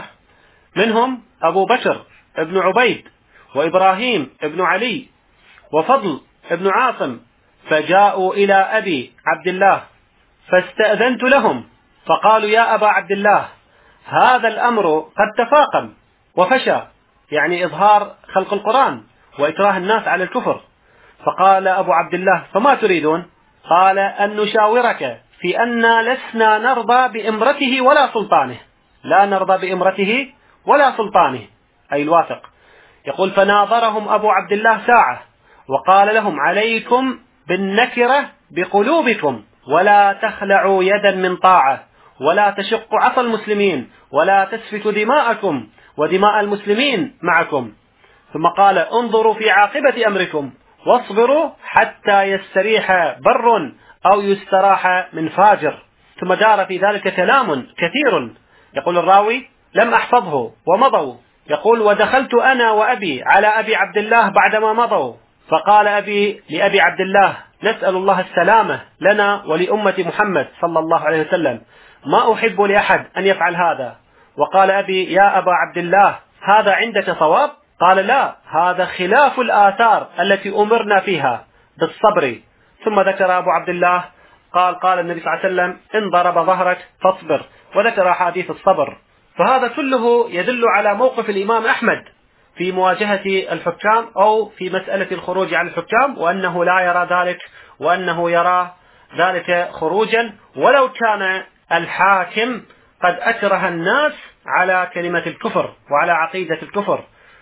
منهم أبو بكر ابن عبيد وإبراهيم ابن علي وفضل ابن عاصم، فجاءوا إلى أبي عبد الله فاستأذنت لهم، فقالوا: يا أبا عبد الله، هذا الأمر قد تفاقم وفشى، يعني إظهار خلق القرآن وإكراه الناس على الكفر. فقال أبو عبد الله: فما تريدون؟ قال: أن نشاورك في أننا لسنا نرضى بإمرته ولا سلطانه، لا نرضى بإمرته ولا سلطانه، أي الواثق. يقول: فناظرهم أبو عبد الله ساعة وقال لهم: عليكم بالنكرة بقلوبكم، ولا تخلعوا يدا من طاعة، ولا تشقوا عصا المسلمين ولا تسفكوا دماءكم ودماء المسلمين معكم. ثم قال انظروا في عاقبة أمركم واصبروا حتى يستريح بر أو يستراح من فاجر. ثم دار في ذلك كلام كثير. يقول الراوي لم أحفظه ومضوا. يقول ودخلت أنا وأبي على أبي عبد الله بعدما مضوا، فقال أبي لأبي عبد الله نسأل الله السلامة لنا ولأمة محمد صلى الله عليه وسلم، ما أحب لأحد أن يفعل هذا. وقال أبي يا أبا عبد الله هذا عندك صواب؟ قال لا، هذا خلاف الآثار التي أمرنا فيها بالصبر. ثم ذكر أبو عبد الله قال قال النبي صلى الله عليه وسلم إن ضرب ظهرك فاصبر، وذكر حديث الصبر. فهذا كله يدل على موقف الإمام أحمد في مواجهة الحكام أو في مسألة الخروج عن الحكام، وأنه لا يرى ذلك، وأنه يرى ذلك خروجا ولو كان الحاكم قد أكره الناس على كلمة الكفر وعلى عقيدة الكفر،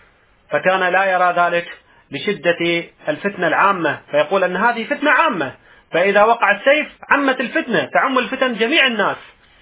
فكان لا يرى ذلك لشدة الفتنة العامة، فيقول أن هذه فتنة عامة، فإذا وقع السيف عمت الفتنة، تعم الفتن جميع الناس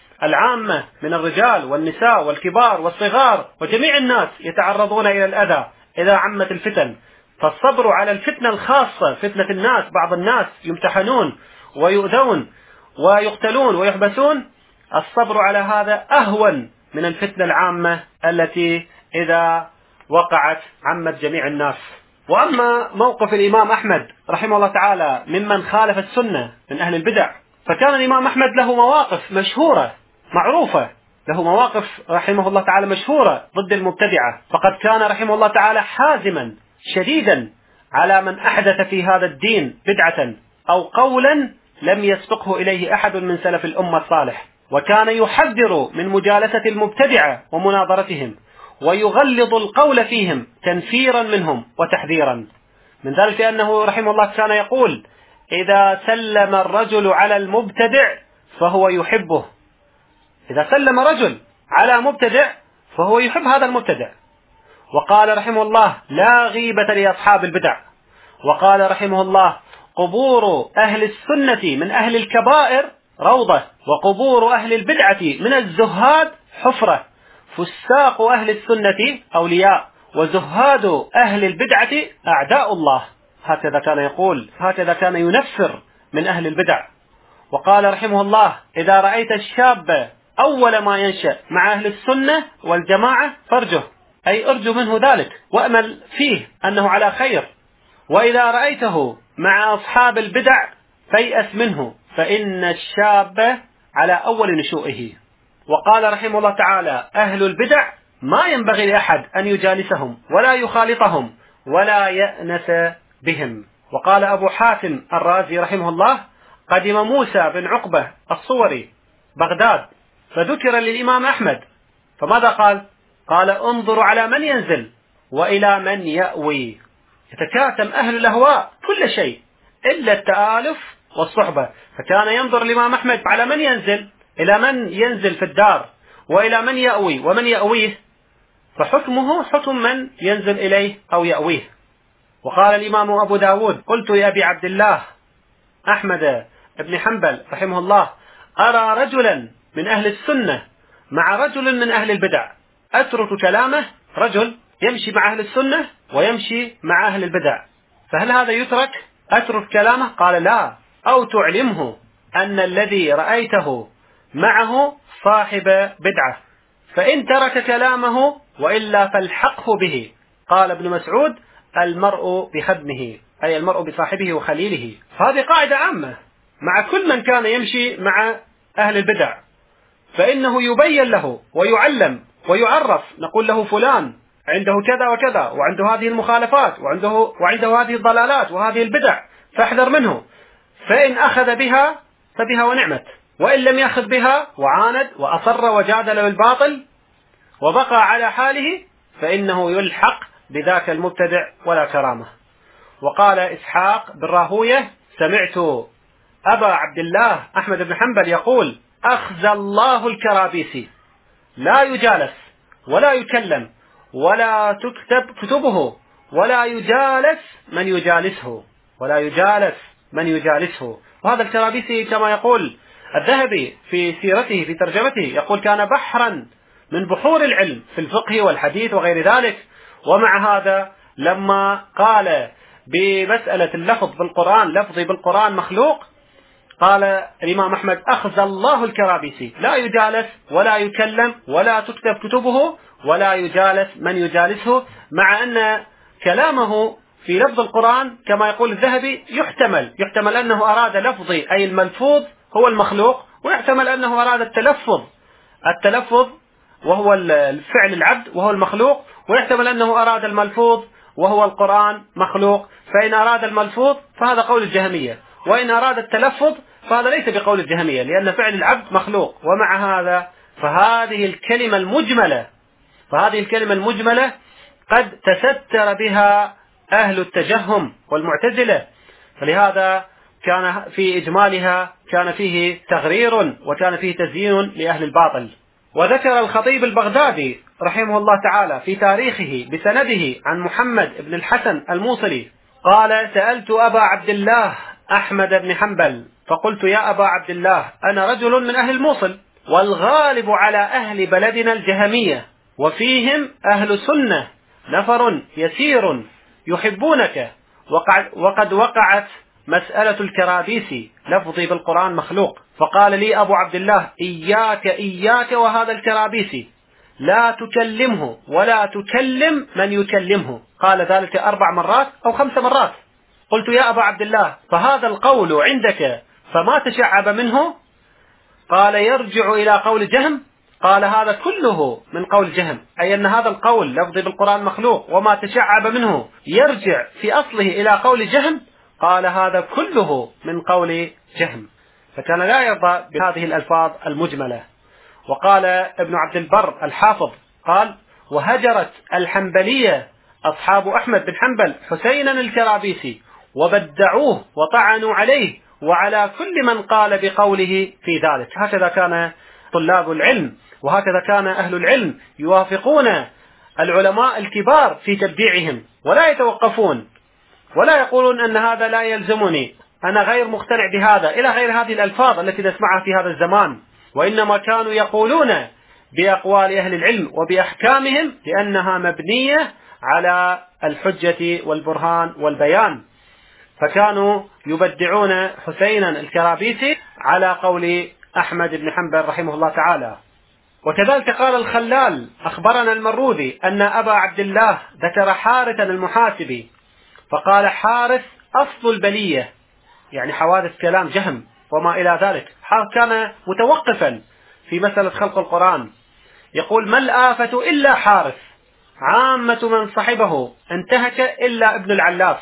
العامة من الرجال والنساء والكبار والصغار، وجميع الناس يتعرضون إلى الأذى إذا عمت الفتن. فالصبر على الفتنة الخاصة، فتنة الناس، بعض الناس يمتحنون ويؤذون ويقتلون ويحبسون، الصبر على هذا أهون من الفتنة العامة التي إذا وقعت عمت جميع الناس. وأما موقف الإمام أحمد رحمه الله تعالى ممن خالف السنة من أهل البدع، فكان الإمام أحمد له مواقف مشهورة معروفة، له مواقف رحمه الله تعالى مشهورة ضد المبتدعة، فقد كان رحمه الله تعالى حازما شديدا على من أحدث في هذا الدين بدعة أو قولا لم يسبقه إليه أحد من سلف الأمة الصالح، وكان يحذر من مجالسة المبتدعة ومناظرتهم، ويغلظ القول فيهم تنفيرا منهم وتحذيرا. من ذلك أنه رحمه الله كان يقول إذا سلم الرجل على المبتدع فهو يحبه، إذا سلم رجل على مبتدع فهو يحب هذا المبتدع. وقال رحمه الله لا غيبة لأصحاب البدع. وقال رحمه الله قبور أهل السنة من أهل الكبائر روضة، وقبور أهل البدعة من الزهاد حفرة، فساق أهل السنة أولياء، وزهاد أهل البدعة أعداء الله. هكذا كان يقول، هكذا كان ينفر من أهل البدع. وقال رحمه الله إذا رأيت الشاب أول ما ينشأ مع أهل السنة والجماعة فارجه، أي ارجو منه ذلك وأمل فيه أنه على خير، وإذا رأيته مع أصحاب البدع فيأس منه، فإن الشاب على أول نشوئه. وقال رحمه الله تعالى أهل البدع ما ينبغي لأحد أن يجالسهم ولا يخالطهم ولا يأنس بهم. وقال أبو حاتم الرازي رحمه الله قدم موسى بن عقبة الصوري بغداد فذكر للإمام أحمد، فماذا قال؟ قال انظروا على من ينزل وإلى من يأوي. يتكاتم أهل الأهواء كل شيء إلا التآلف والصحبة، فكان ينظر الإمام أحمد على من ينزل، إلى من ينزل في الدار، وإلى من يأوي ومن يأويه، فحكمه حكم من ينزل إليه أو يأويه. وقال الإمام أبو داود قلت يا أبي عبد الله أحمد بن حنبل رحمه الله أرى رجلا من أهل السنة مع رجل من أهل البدع أترك كلامه، رجل يمشي مع أهل السنة ويمشي مع أهل البدع، فهل هذا يترك؟ أترك كلامه؟ قال لا، أو تعلمه أن الذي رأيته معه صاحب بدعة، فإن ترك كلامه وإلا فالحقه به. قال ابن مسعود المرء بخدمه، أي المرء بصاحبه وخليله. هذه قاعدة عامة مع كل من كان يمشي مع أهل البدع، فإنه يبين له ويعلم ويعرف، نقول له فلان عنده كذا وكذا وعنده هذه المخالفات وعنده, وعنده هذه الضلالات وهذه البدع، فاحذر منه، فإن أخذ بها فبها ونعمت، وإن لم يأخذ بها وعاند وأصر وجادل بالباطل وبقى على حاله فإنه يلحق بذاك المبتدع ولا كرامة. وقال إسحاق بن راهوية سمعت أبا عبد الله أحمد بن حنبل يقول أخزى الله الكرابيسي، لا يجالس ولا يكلم ولا تكتب كتبه ولا يجالس من يجالسه، ولا يجالس من يجالسه. وهذا الكرابيسي كما يقول الذهبي في سيرته في ترجمته يقول كان بحرا من بحور العلم في الفقه والحديث وغير ذلك، ومع هذا لما قال بمسألة اللفظ بالقرآن لفظي بالقرآن مخلوق، قال الإمام أحمد أخزى الله الكرابيسي، لا يجالس ولا يكلم ولا تكتب كتبه ولا يجالس من يجالسه، مع أن كلامه في لفظ القرآن كما يقول الذهبي يحتمل يحتمل أنه أراد لفظي أي الملفوظ هو المخلوق، ويحتمل أنه أراد التلفظ التلفظ وهو الفعل العبد وهو المخلوق، ويحتمل أنه أراد الملفوظ وهو القرآن مخلوق. فإن أراد الملفوظ فهذا قول الجهمية، وإن أراد التلفظ فهذا ليس بقول الجهمية، لأن فعل العبد مخلوق. ومع هذا فهذه الكلمة المجملة فهذه الكلمة المجملة قد تستر بها أهل التجهم والمعتزلة، فلهذا كان في إجمالها كان فيه تغرير وكان فيه تزيين لأهل الباطل. وذكر الخطيب البغدادي رحمه الله تعالى في تاريخه بسنده عن محمد بن الحسن الموصلي قال: سألت أبا عبد الله أحمد بن حنبل فقلت: يا أبا عبد الله، أنا رجل من أهل الموصل، والغالب على أهل بلدنا الجهمية، وفيهم أهل سنة نفر يسير يحبونك، وقد وقعت مسألة الكرابيسي لفظي بالقرآن مخلوق. فقال لي أبو عبد الله: إياك إياك وهذا الكرابيسي، لا تكلمه ولا تكلم من يكلمه. قال ذلك أربع مرات أو خمس مرات. قلت: يا أبا عبد الله، فهذا القول عندك فما تشعب منه؟ قال: يرجع إلى قول جهم. قال: هذا كله من قول جهم، أي أن هذا القول لفظي بالقرآن مخلوق وما تشعب منه يرجع في أصله إلى قول جهم. قال: هذا كله من قول جهم. فكان لا يرضى بهذه الألفاظ المجملة. وقال ابن عبد البر الحافظ قال: وهجرت الحنبلية أصحاب أحمد بن حنبل حسينا الكرابيسي وبدعوه وطعنوا عليه وعلى كل من قال بقوله في ذلك. هكذا كان طلاب العلم، وهكذا كان أهل العلم يوافقون العلماء الكبار في تبديعهم، ولا يتوقفون ولا يقولون أن هذا لا يلزمني، أنا غير مقتنع بهذا، إلى غير هذه الألفاظ التي نسمعها في هذا الزمان. وإنما كانوا يقولون بأقوال أهل العلم وبأحكامهم لأنها مبنية على الحجة والبرهان والبيان. فكانوا يبدعون حسينا الكرابيسي على قول أحمد بن حنبل رحمه الله تعالى. وكذلك قال الخلال: أخبرنا المروذي أن أبا عبد الله ذكر حارثا المحاسبي فقال: حارث أصل البلية، يعني حوادث كلام جهم وما إلى ذلك. كان متوقفا في مسألة خلق القرآن، يقول: ما الآفة إلا حارث، عامة من صحبه انتهك إلا ابن العلاف.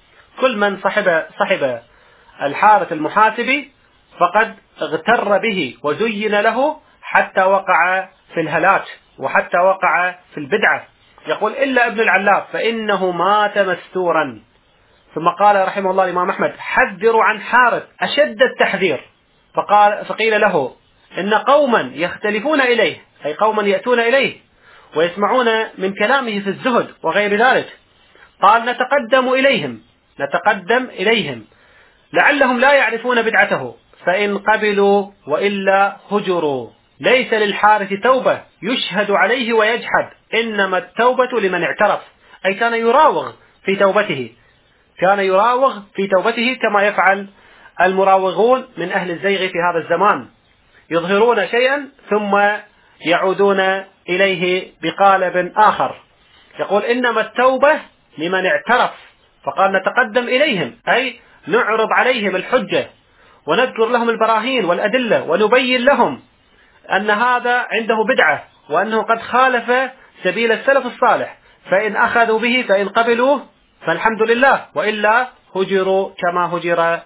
كل من صحب صحب الحارث المحاسبي فقد اغتر به وزين له حتى وقع في الهلاك وحتى وقع في البدعة. يقول: إلا ابن العلاف فإنه مات مستورا. ثم قال رحمه الله الإمام أحمد: حذروا عن حارث أشد التحذير. فقال فقيل له: إن قوما يختلفون إليه، أي قوما يأتون إليه ويسمعون من كلامه في الزهد وغير ذلك. قال: نتقدم إليهم نتقدم إليهم لعلهم لا يعرفون بدعته، فإن قبلوا وإلا هجروا. ليس للحارث توبة يشهد عليه ويجحد، إنما التوبة لمن اعترف. أي كان يراوغ في توبته كان يراوغ في توبته كما يفعل المراوغون من أهل الزيغ في هذا الزمان، يظهرون شيئا ثم يعودون إليه بقالب آخر. يقول: إنما التوبة لمن اعترف. فقال: نتقدم إليهم، أي نعرض عليهم الحجة ونذكر لهم البراهين والأدلة ونبين لهم أن هذا عنده بدعة وأنه قد خالف سبيل السلف الصالح، فإن أخذوا به فإن قبلوه فالحمد لله، وإلا هجروا كما هجر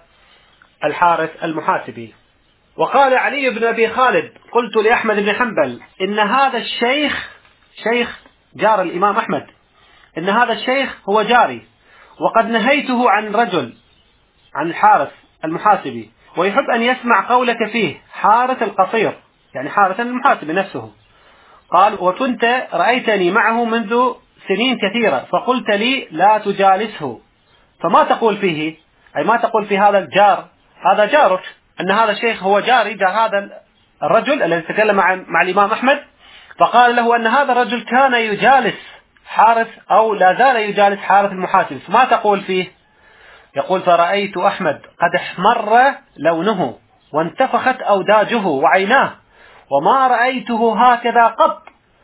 الحارث المحاسبي. وقال علي بن أبي خالد: قلت لأحمد بن حنبل إن هذا الشيخ شيخ جار الإمام أحمد إن هذا الشيخ هو جاري، وقد نهيته عن رجل عن الحارث المحاسبي ويحب أن يسمع قولك فيه، حارث القصير، يعني حارث المحاسبي نفسه. قال: وكنت رأيتني معه منذ سنين كثيرة فقلت لي لا تجالسه، فما تقول فيه؟ أي ما تقول في هذا الجار، هذا جارك أن هذا الشيخ هو جاري جار هذا الرجل الذي تكلم مع, مع الإمام أحمد، فقال له أن هذا الرجل كان يجالس حارث أو لا زال يجالس حارث المحاسب، فما تقول فيه؟ يقول: فرأيت أحمد قد احمر لونه وانتفخت أوداجه وعيناه وما رأيته هكذا قط،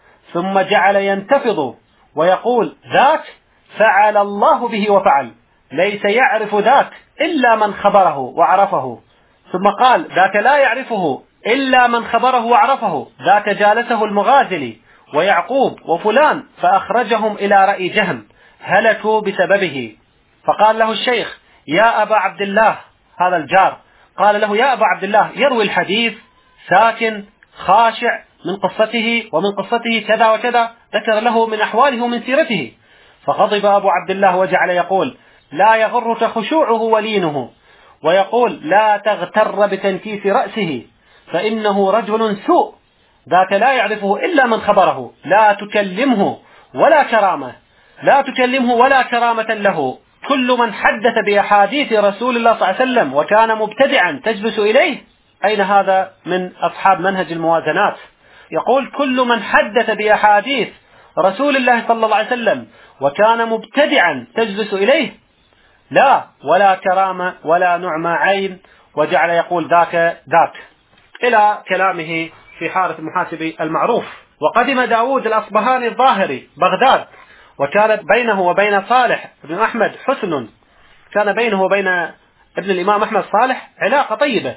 ثم جعل ينتفض ويقول: ذاك فعل الله به وفعل، ليس يعرف ذاك إلا من خبره وعرفه. ثم قال: ذاك لا يعرفه إلا من خبره وعرفه، ذاك جالسه المغازلي ويعقوب وفلان فأخرجهم إلى رأي جهم هلكوا بسببه. فقال له الشيخ: يا أبا عبد الله، هذا الجار قال له: يا أبا عبد الله، يروي الحديث ساكن خاشع من قصته ومن قصته كذا وكذا، ذكر له من أحواله ومن سيرته. فغضب أبو عبد الله وجعل يقول: لا يغرك خشوعه ولينه، ويقول: لا تغتر بتنكيس رأسه فإنه رجل سوء، ذاك لا يعرفه إلا من خبره، لا تكلمه ولا كرامة، لا تكلمه ولا كرامة له. كل من حدث بأحاديث رسول الله صلى الله عليه وسلم وكان مبتدعا تجلس إليه. أين هذا من أصحاب منهج الموازنات؟ يقول: كل من حدث بأحاديث رسول الله صلى الله عليه وسلم وكان مبتدعا تجلس إليه، لا ولا كرامة ولا نعمة عين، وجعل يقول: ذاك ذاك إلى كلامه في حارث المحاسبي المعروف. وقدم داود الأصبهاني الظاهري بغداد، وكانت بينه وبين صالح بن أحمد حسن، كان بينه وبين ابن الإمام أحمد صالح علاقة طيبة،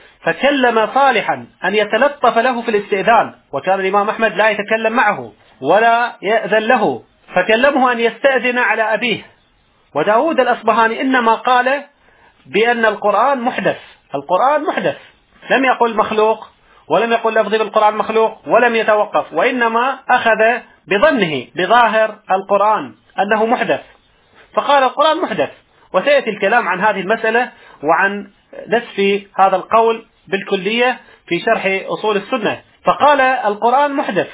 فكلم صالحا أن يتلطف له في الاستئذان، وكان الإمام أحمد لا يتكلم معه ولا يأذن له، فكلمه أن يستأذن على أبيه. وداود الأصبهاني إنما قال بأن القرآن محدث، القرآن محدث، لم يقل مخلوق ولم يقل لفظي بالقرآن مخلوق ولم يتوقف، وإنما أخذ بظنه بظاهر القرآن أنه محدث، فقال القرآن محدث. وسيأتي الكلام عن هذه المسألة وعن نسف هذا القول بالكلية في شرح أصول السنة. فقال القرآن محدث،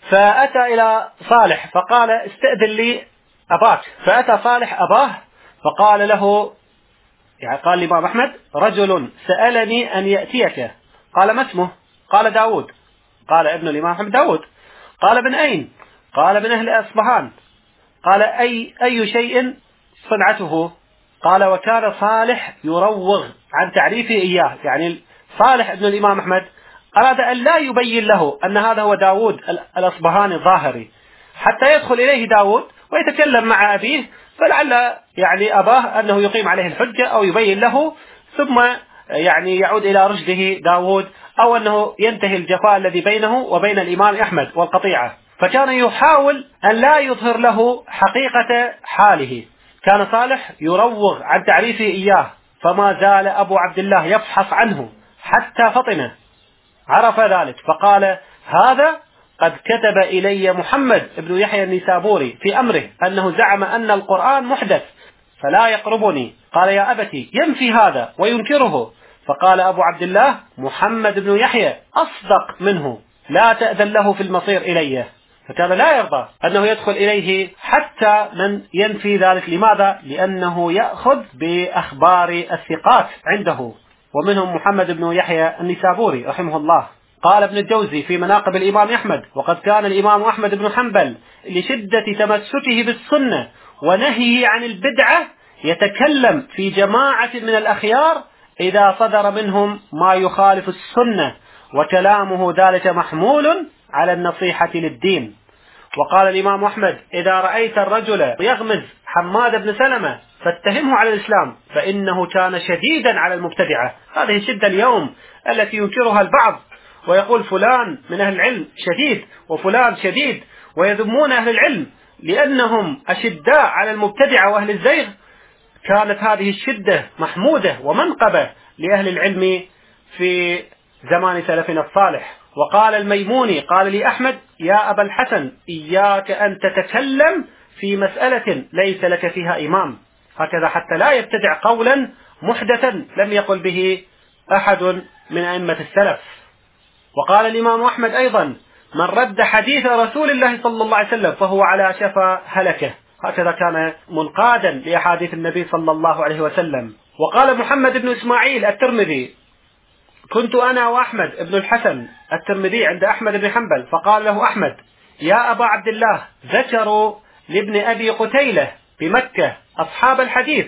فأتى إلى صالح فقال: استأذن لي أباك. فأتى صالح أباه فقال له، يعني قال الإمام أحمد: رجل سألني أن يأتيك. قال: ما اسمه؟ قال: داود. قال ابن الإمام أحمد: داود. قال: من أين؟ قال: من أهل أصبهان. قال: أي, أي شيء صنعته؟ قال: وكان صالح يروغ عن تعريفه إياه، يعني صالح ابن الإمام أحمد أراد أن لا يبين له أن هذا هو داود الأصبهاني الظاهري حتى يدخل إليه داود ويتكلم مع أبيه، فلعل يعني أباه أنه يقيم عليه الحجة أو يبين له، ثم يعني يعود إلى رشده داود، أو أنه ينتهي الجفاء الذي بينه وبين الإمام أحمد والقطيعة. فكان يحاول أن لا يظهر له حقيقة حاله. كان صالح يروغ عن تعريفه إياه، فما زال أبو عبد الله يفحص عنه حتى فطنه، عرف ذلك، فقال: هذا قد كتب إلي محمد بن يحيى النيسابوري في أمره أنه زعم أن القرآن محدث فلا يقربني. قال: يا أبتي، ينفي هذا وينكره. فقال أبو عبد الله: محمد بن يحيى أصدق منه، لا تأذن له في المصير إليه. فكان لا يرضى أنه يدخل إليه حتى من ينفي ذلك. لماذا؟ لأنه يأخذ بأخبار الثقات عنده، ومنهم محمد بن يحيى النيسابوري رحمه الله. قال ابن الجوزي في مناقب الإمام أحمد: وقد كان الإمام أحمد بن حنبل لشدة تمسكه بالسنة ونهيه عن البدعة يتكلم في جماعة من الأخيار إذا صدر منهم ما يخالف السنة، وكلامه ذلك محمول على النصيحة للدين. وقال الإمام أحمد: إذا رأيت الرجل يغمز حماد بن سلمة فاتهمه على الإسلام، فإنه كان شديدا على المبتدعة. هذه الشدة اليوم التي ينكرها البعض ويقول فلان من أهل العلم شديد وفلان شديد، ويذمون أهل العلم لأنهم أشداء على المبتدعة وأهل الزيغ. كانت هذه الشدة محمودة ومنقبة لأهل العلم في زمان سلفنا الصالح. وقال الميموني: قال لي أحمد: يا أبا الحسن، إياك أن تتكلم في مسألة ليس لك فيها إمام، هكذا حتى لا يبتدع قولا محدثا لم يقل به أحد من أئمة السلف. وقال الإمام أحمد أيضا: من رد حديث رسول الله صلى الله عليه وسلم فهو على شفا هلكه، هكذا كان منقادا لأحاديث النبي صلى الله عليه وسلم. وقال محمد بن إسماعيل الترمذي كنت أنا وأحمد بن الحسن الترمذي عند أحمد بن حنبل، فقال له أحمد: يا أبا عبد الله، ذكروا لابن أبي قتيلة بمكة أصحاب الحديث،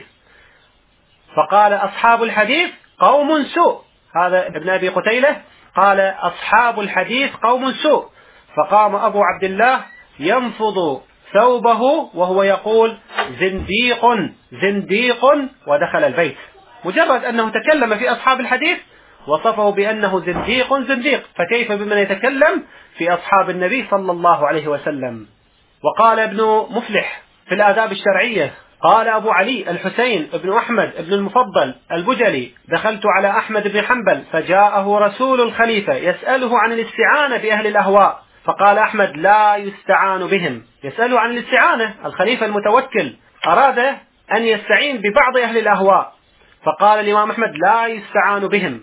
فقال: أصحاب الحديث قوم سوء. هذا ابن أبي قتيلة قال: أصحاب الحديث قوم سوء. فقام أبو عبد الله ينفض ثوبه وهو يقول: زنديق زنديق، ودخل البيت. مجرد أنه تكلم في أصحاب الحديث وصفه بأنه زنديق زنديق، فكيف بمن يتكلم في أصحاب النبي صلى الله عليه وسلم؟ وقال ابن مفلح في الآداب الشرعية: قال أبو علي الحسين بن أحمد بن المفضل البجلي: دخلت على أحمد بن حنبل فجاءه رسول الخليفة يسأله عن الاستعانة بأهل الأهواء، فقال أحمد: لا يستعان بهم. يسأله عن الاستعانة، الخليفة المتوكل أراد أن يستعين ببعض أهل الأهواء، فقال الإمام أحمد: لا يستعان بهم،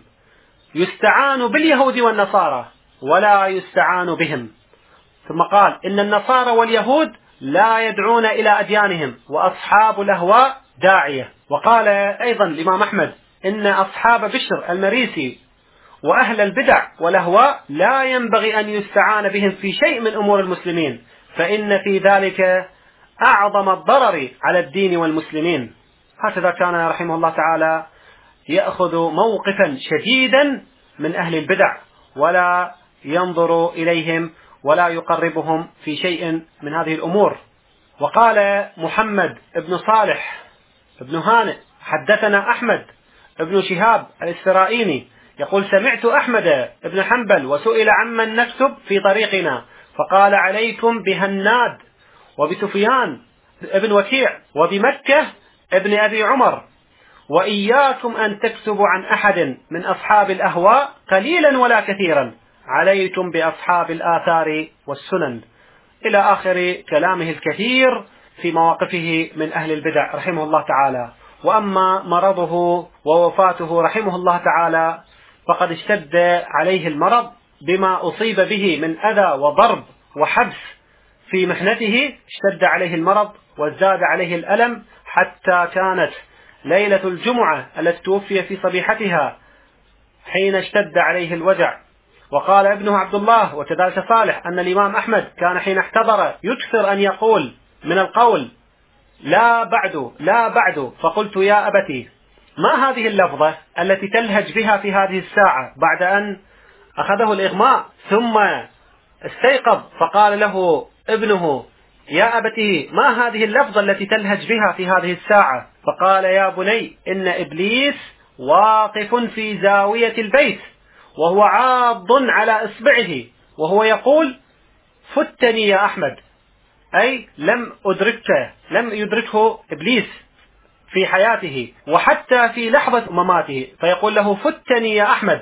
يستعان باليهود والنصارى ولا يستعان بهم. ثم قال: إن النصارى واليهود لا يدعون إلى أديانهم، وأصحاب الأهواء داعية. وقال أيضا الإمام أحمد: إن أصحاب بشر المريسي وأهل البدع والأهواء لا ينبغي أن يستعان بهم في شيء من أمور المسلمين، فإن في ذلك أعظم الضرر على الدين والمسلمين. هكذا كان رحمه الله تعالى يأخذ موقفا شديدا من أهل البدع، ولا ينظر إليهم ولا يقربهم في شيء من هذه الأمور. وقال محمد بن صالح بن هانئ: حدثنا أحمد بن شهاب الإسرائيلي يقول: سمعت أحمد بن حنبل وسئل عمن نكتب في طريقنا، فقال: عليكم بهناد وبسفيان بن وكيع وبمكة ابن أبي عمر، وإياكم أن تكتبوا عن أحد من أصحاب الأهواء قليلا ولا كثيرا، عليكم بأصحاب الآثار والسنن، إلى آخر كلامه الكثير في مواقفه من أهل البدع رحمه الله تعالى. وأما مرضه ووفاته رحمه الله تعالى فقد اشتد عليه المرض بما أصيب به من أذى وضرب وحبس في محنته، اشتد عليه المرض وازداد عليه الألم، حتى كانت ليلة الجمعة التي توفي في صبيحتها حين اشتد عليه الوجع. وقال ابنه عبد الله وكذلك صالح أن الإمام أحمد كان حين احتضر يكثر أن يقول من القول: لا بعد لا بعد. فقلت: يا أبتي، ما هذه اللفظة التي تلهج بها في هذه الساعة بعد أن أخذه الإغماء ثم استيقظ؟ فقال له ابنه: يا أبتي، ما هذه اللفظة التي تلهج بها في هذه الساعة؟ فقال: يا بني، إن إبليس واقف في زاوية البيت وهو عاض على إصبعه وهو يقول: فتني يا أحمد، أي لم أدركه لم يدركه إبليس في حياته وحتى في لحظة مماته، فيقول له: فتني يا أحمد.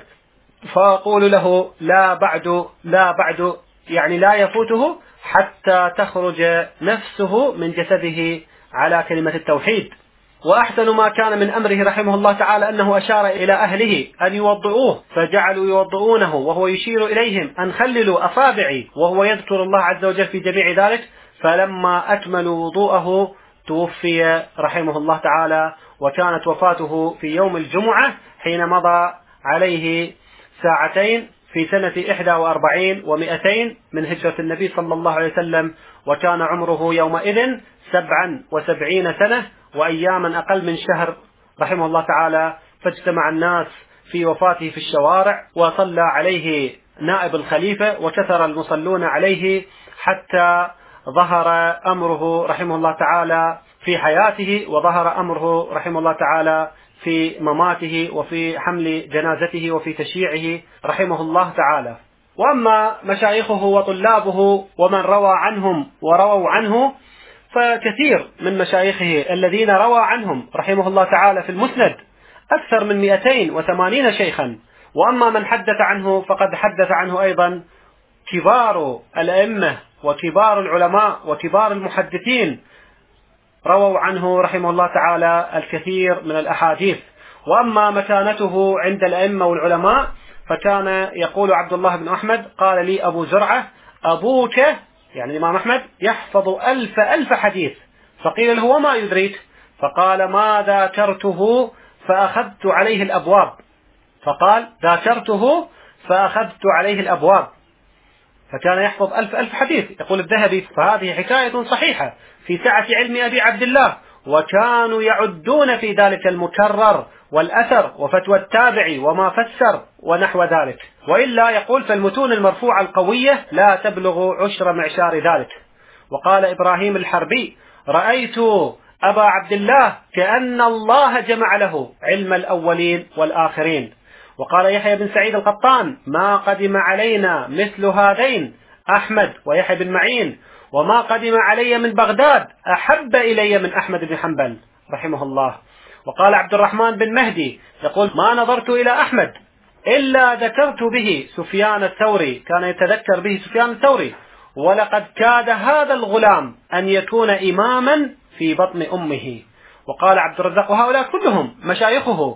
فأقول له: لا بعد لا بعد، يعني لا يفوته حتى تخرج نفسه من جسده على كلمة التوحيد. وأحسن ما كان من أمره رحمه الله تعالى أنه أشار إلى أهله أن يوضؤوه، فجعلوا يوضؤونه وهو يشير إليهم أن خللوا أصابعي، وهو يذكر الله عز وجل في جميع ذلك. فلما أكملوا وضوءه توفي رحمه الله تعالى، وكانت وفاته في يوم الجمعة حين مضى عليه ساعتين في سنة إحدى وأربعين ومئتين من هجرة النبي صلى الله عليه وسلم، وكان عمره يومئذ سبعا وسبعين سنة وأياما أقل من شهر رحمه الله تعالى. فاجتمع الناس في وفاته في الشوارع، وصلى عليه نائب الخليفة، وكثر المصلون عليه حتى ظهر أمره رحمه الله تعالى في حياته، وظهر أمره رحمه الله تعالى في مماته وفي حمل جنازته وفي تشييعه رحمه الله تعالى. وأما مشايخه وطلابه ومن روى عنهم ورووا عنه فكثير من مشايخه الذين روى عنهم رحمه الله تعالى في المسند أكثر من مئتين وثمانين شيخا. وأما من حدث عنه فقد حدث عنه أيضا كبار الأئمة وكبار العلماء وكبار المحدثين، رووا عنه رحمه الله تعالى الكثير من الأحاديث. وأما مكانته عند الأئمة والعلماء فكان يقول عبد الله بن أحمد: قال لي أبو زرعة: أبوك، يعني الإمام أحمد، يحفظ ألف ألف حديث. فقيل له: وما يدريك؟ فقال: ما ذاكرته فأخذت عليه الأبواب، فقال ذاكرته فأخذت عليه الأبواب، فكان يحفظ ألف ألف حديث. يقول الذهبي فهذه حكاية صحيحة في سعة علم أبي عبد الله، وكانوا يعدون في ذلك المكرر والأثر وفتوى التابع وما فسر ونحو ذلك. وإلا يقول فالمتون المرفوعة القوية لا تبلغ عشر معشار ذلك. وقال إبراهيم الحربي رأيت أبا عبد الله كأن الله جمع له علم الأولين والآخرين. وقال يحيى بن سعيد القطان ما قدم علينا مثل هذين أحمد ويحيى بن معين، وما قدم علي من بغداد أحب إلي من أحمد بن حنبل رحمه الله. وقال عبد الرحمن بن مهدي يقول ما نظرت إلى أحمد إلا ذكرت به سفيان الثوري، كان يتذكر به سفيان الثوري، ولقد كاد هذا الغلام أن يكون إماما في بطن أمه. وقال عبد الرزاق وهؤلاء كلهم مشايخه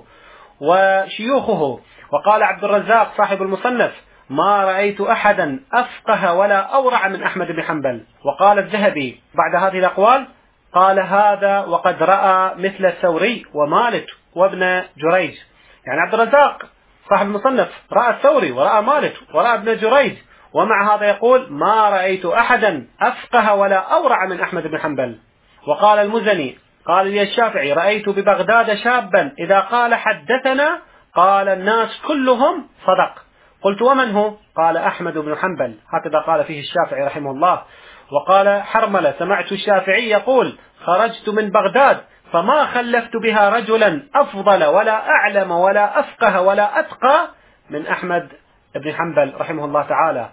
وشيوخه. وقال عبد الرزاق صاحب المصنف ما رأيت أحدا أفقه ولا أورع من أحمد بن حنبل. وقال الذهبي بعد هذه الأقوال قال هذا وقد رأى مثل الثوري ومالك وابن جريج. يعني عبد الرزاق صاحب المصنف رأى الثوري ورأى مالك ورأى ابن جريج، ومع هذا يقول ما رأيت أحدا أفقه ولا أورع من أحمد بن حنبل. وقال المزني قال لي الشافعي رأيت ببغداد شابا إذا قال حدثنا قال الناس كلهم صدق. قلت ومن هو؟ قال أحمد بن حنبل. هكذا قال فيه الشافعي رحمه الله. وقال حرملة سمعت الشافعي يقول خرجت من بغداد فما خلفت بها رجلا أفضل ولا أعلم ولا أفقه ولا أتقى من أحمد بن حنبل رحمه الله تعالى.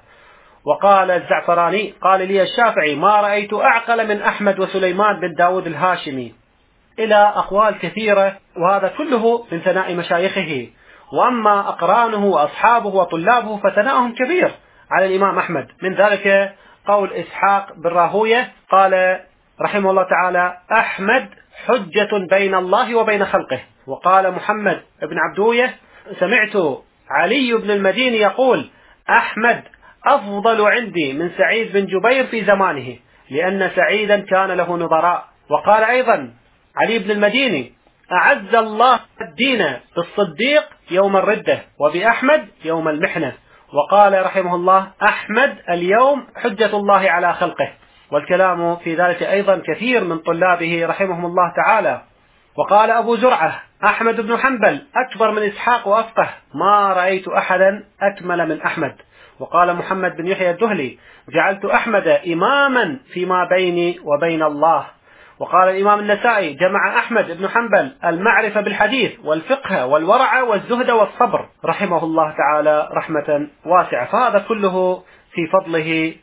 وقال الزعفراني قال لي الشافعي ما رأيت أعقل من أحمد وسليمان بن داود الهاشمي، إلى أقوال كثيرة، وهذا كله من ثناء مشايخه. وأما أقرانه وأصحابه وطلابه فثناءهم كبير على الإمام أحمد، من ذلك قول إسحاق بن راهوية قال رحمه الله تعالى أحمد حجة بين الله وبين خلقه. وقال محمد بن عبدوية سمعت علي بن المديني يقول أحمد أفضل عندي من سعيد بن جبير في زمانه، لأن سعيدا كان له نظراء. وقال أيضا علي بن المديني أعز الله الدين بالصديق يوم الردة وبأحمد يوم المحنة. وقال رحمه الله أحمد اليوم حجة الله على خلقه. والكلام في ذلك أيضا كثير من طلابه رحمهم الله تعالى. وقال أبو زرعة أحمد بن حنبل أكبر من إسحاق وأفقه، ما رأيت أحدا أكمل من أحمد. وقال محمد بن يحيى الدهلي جعلت أحمد إماما فيما بيني وبين الله. وقال الإمام النسائي جمع أحمد بن حنبل المعرفة بالحديث والفقه والورع والزهد والصبر رحمه الله تعالى رحمة واسعة. فهذا كله في فضله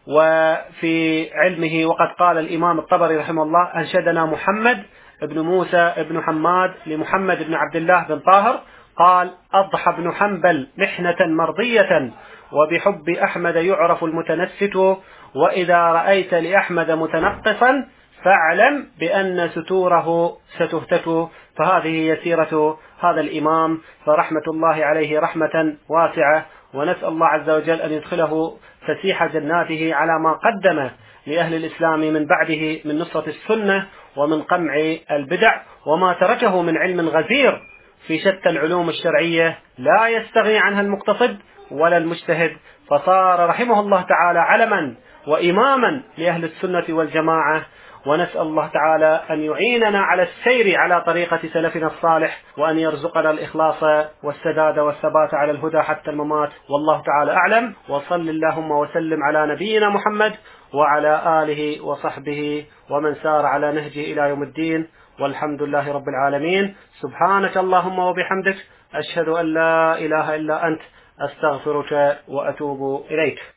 وفي علمه. وقد قال الإمام الطبري رحمه الله أنشدنا محمد بن موسى بن حماد لمحمد بن عبد الله بن طاهر قال أضحى بن حنبل محنة مرضية، وبحب أحمد يعرف المتنست، وإذا رأيت لأحمد متنقصا فاعلم بأن ستوره ستهتك. فهذه هي سيرة هذا الإمام فرحمة الله عليه رحمة واسعة، ونسأل الله عز وجل أن يدخله فسيح جناته على ما قدم لأهل الإسلام من بعده من نصرة السنة ومن قمع البدع، وما تركه من علم غزير في شتى العلوم الشرعية لا يستغني عنها المقتصد ولا المجتهد، فصار رحمه الله تعالى علما وإماما لأهل السنة والجماعة. ونسأل الله تعالى أن يعيننا على السير على طريقة سلفنا الصالح، وأن يرزقنا الإخلاص والسداد والثبات على الهدى حتى الممات. والله تعالى أعلم، وصل اللهم وسلم على نبينا محمد وعلى آله وصحبه ومن سار على نهجه إلى يوم الدين، والحمد لله رب العالمين. سبحانك اللهم وبحمدك أشهد أن لا إله إلا أنت أستغفرك وأتوب إليك.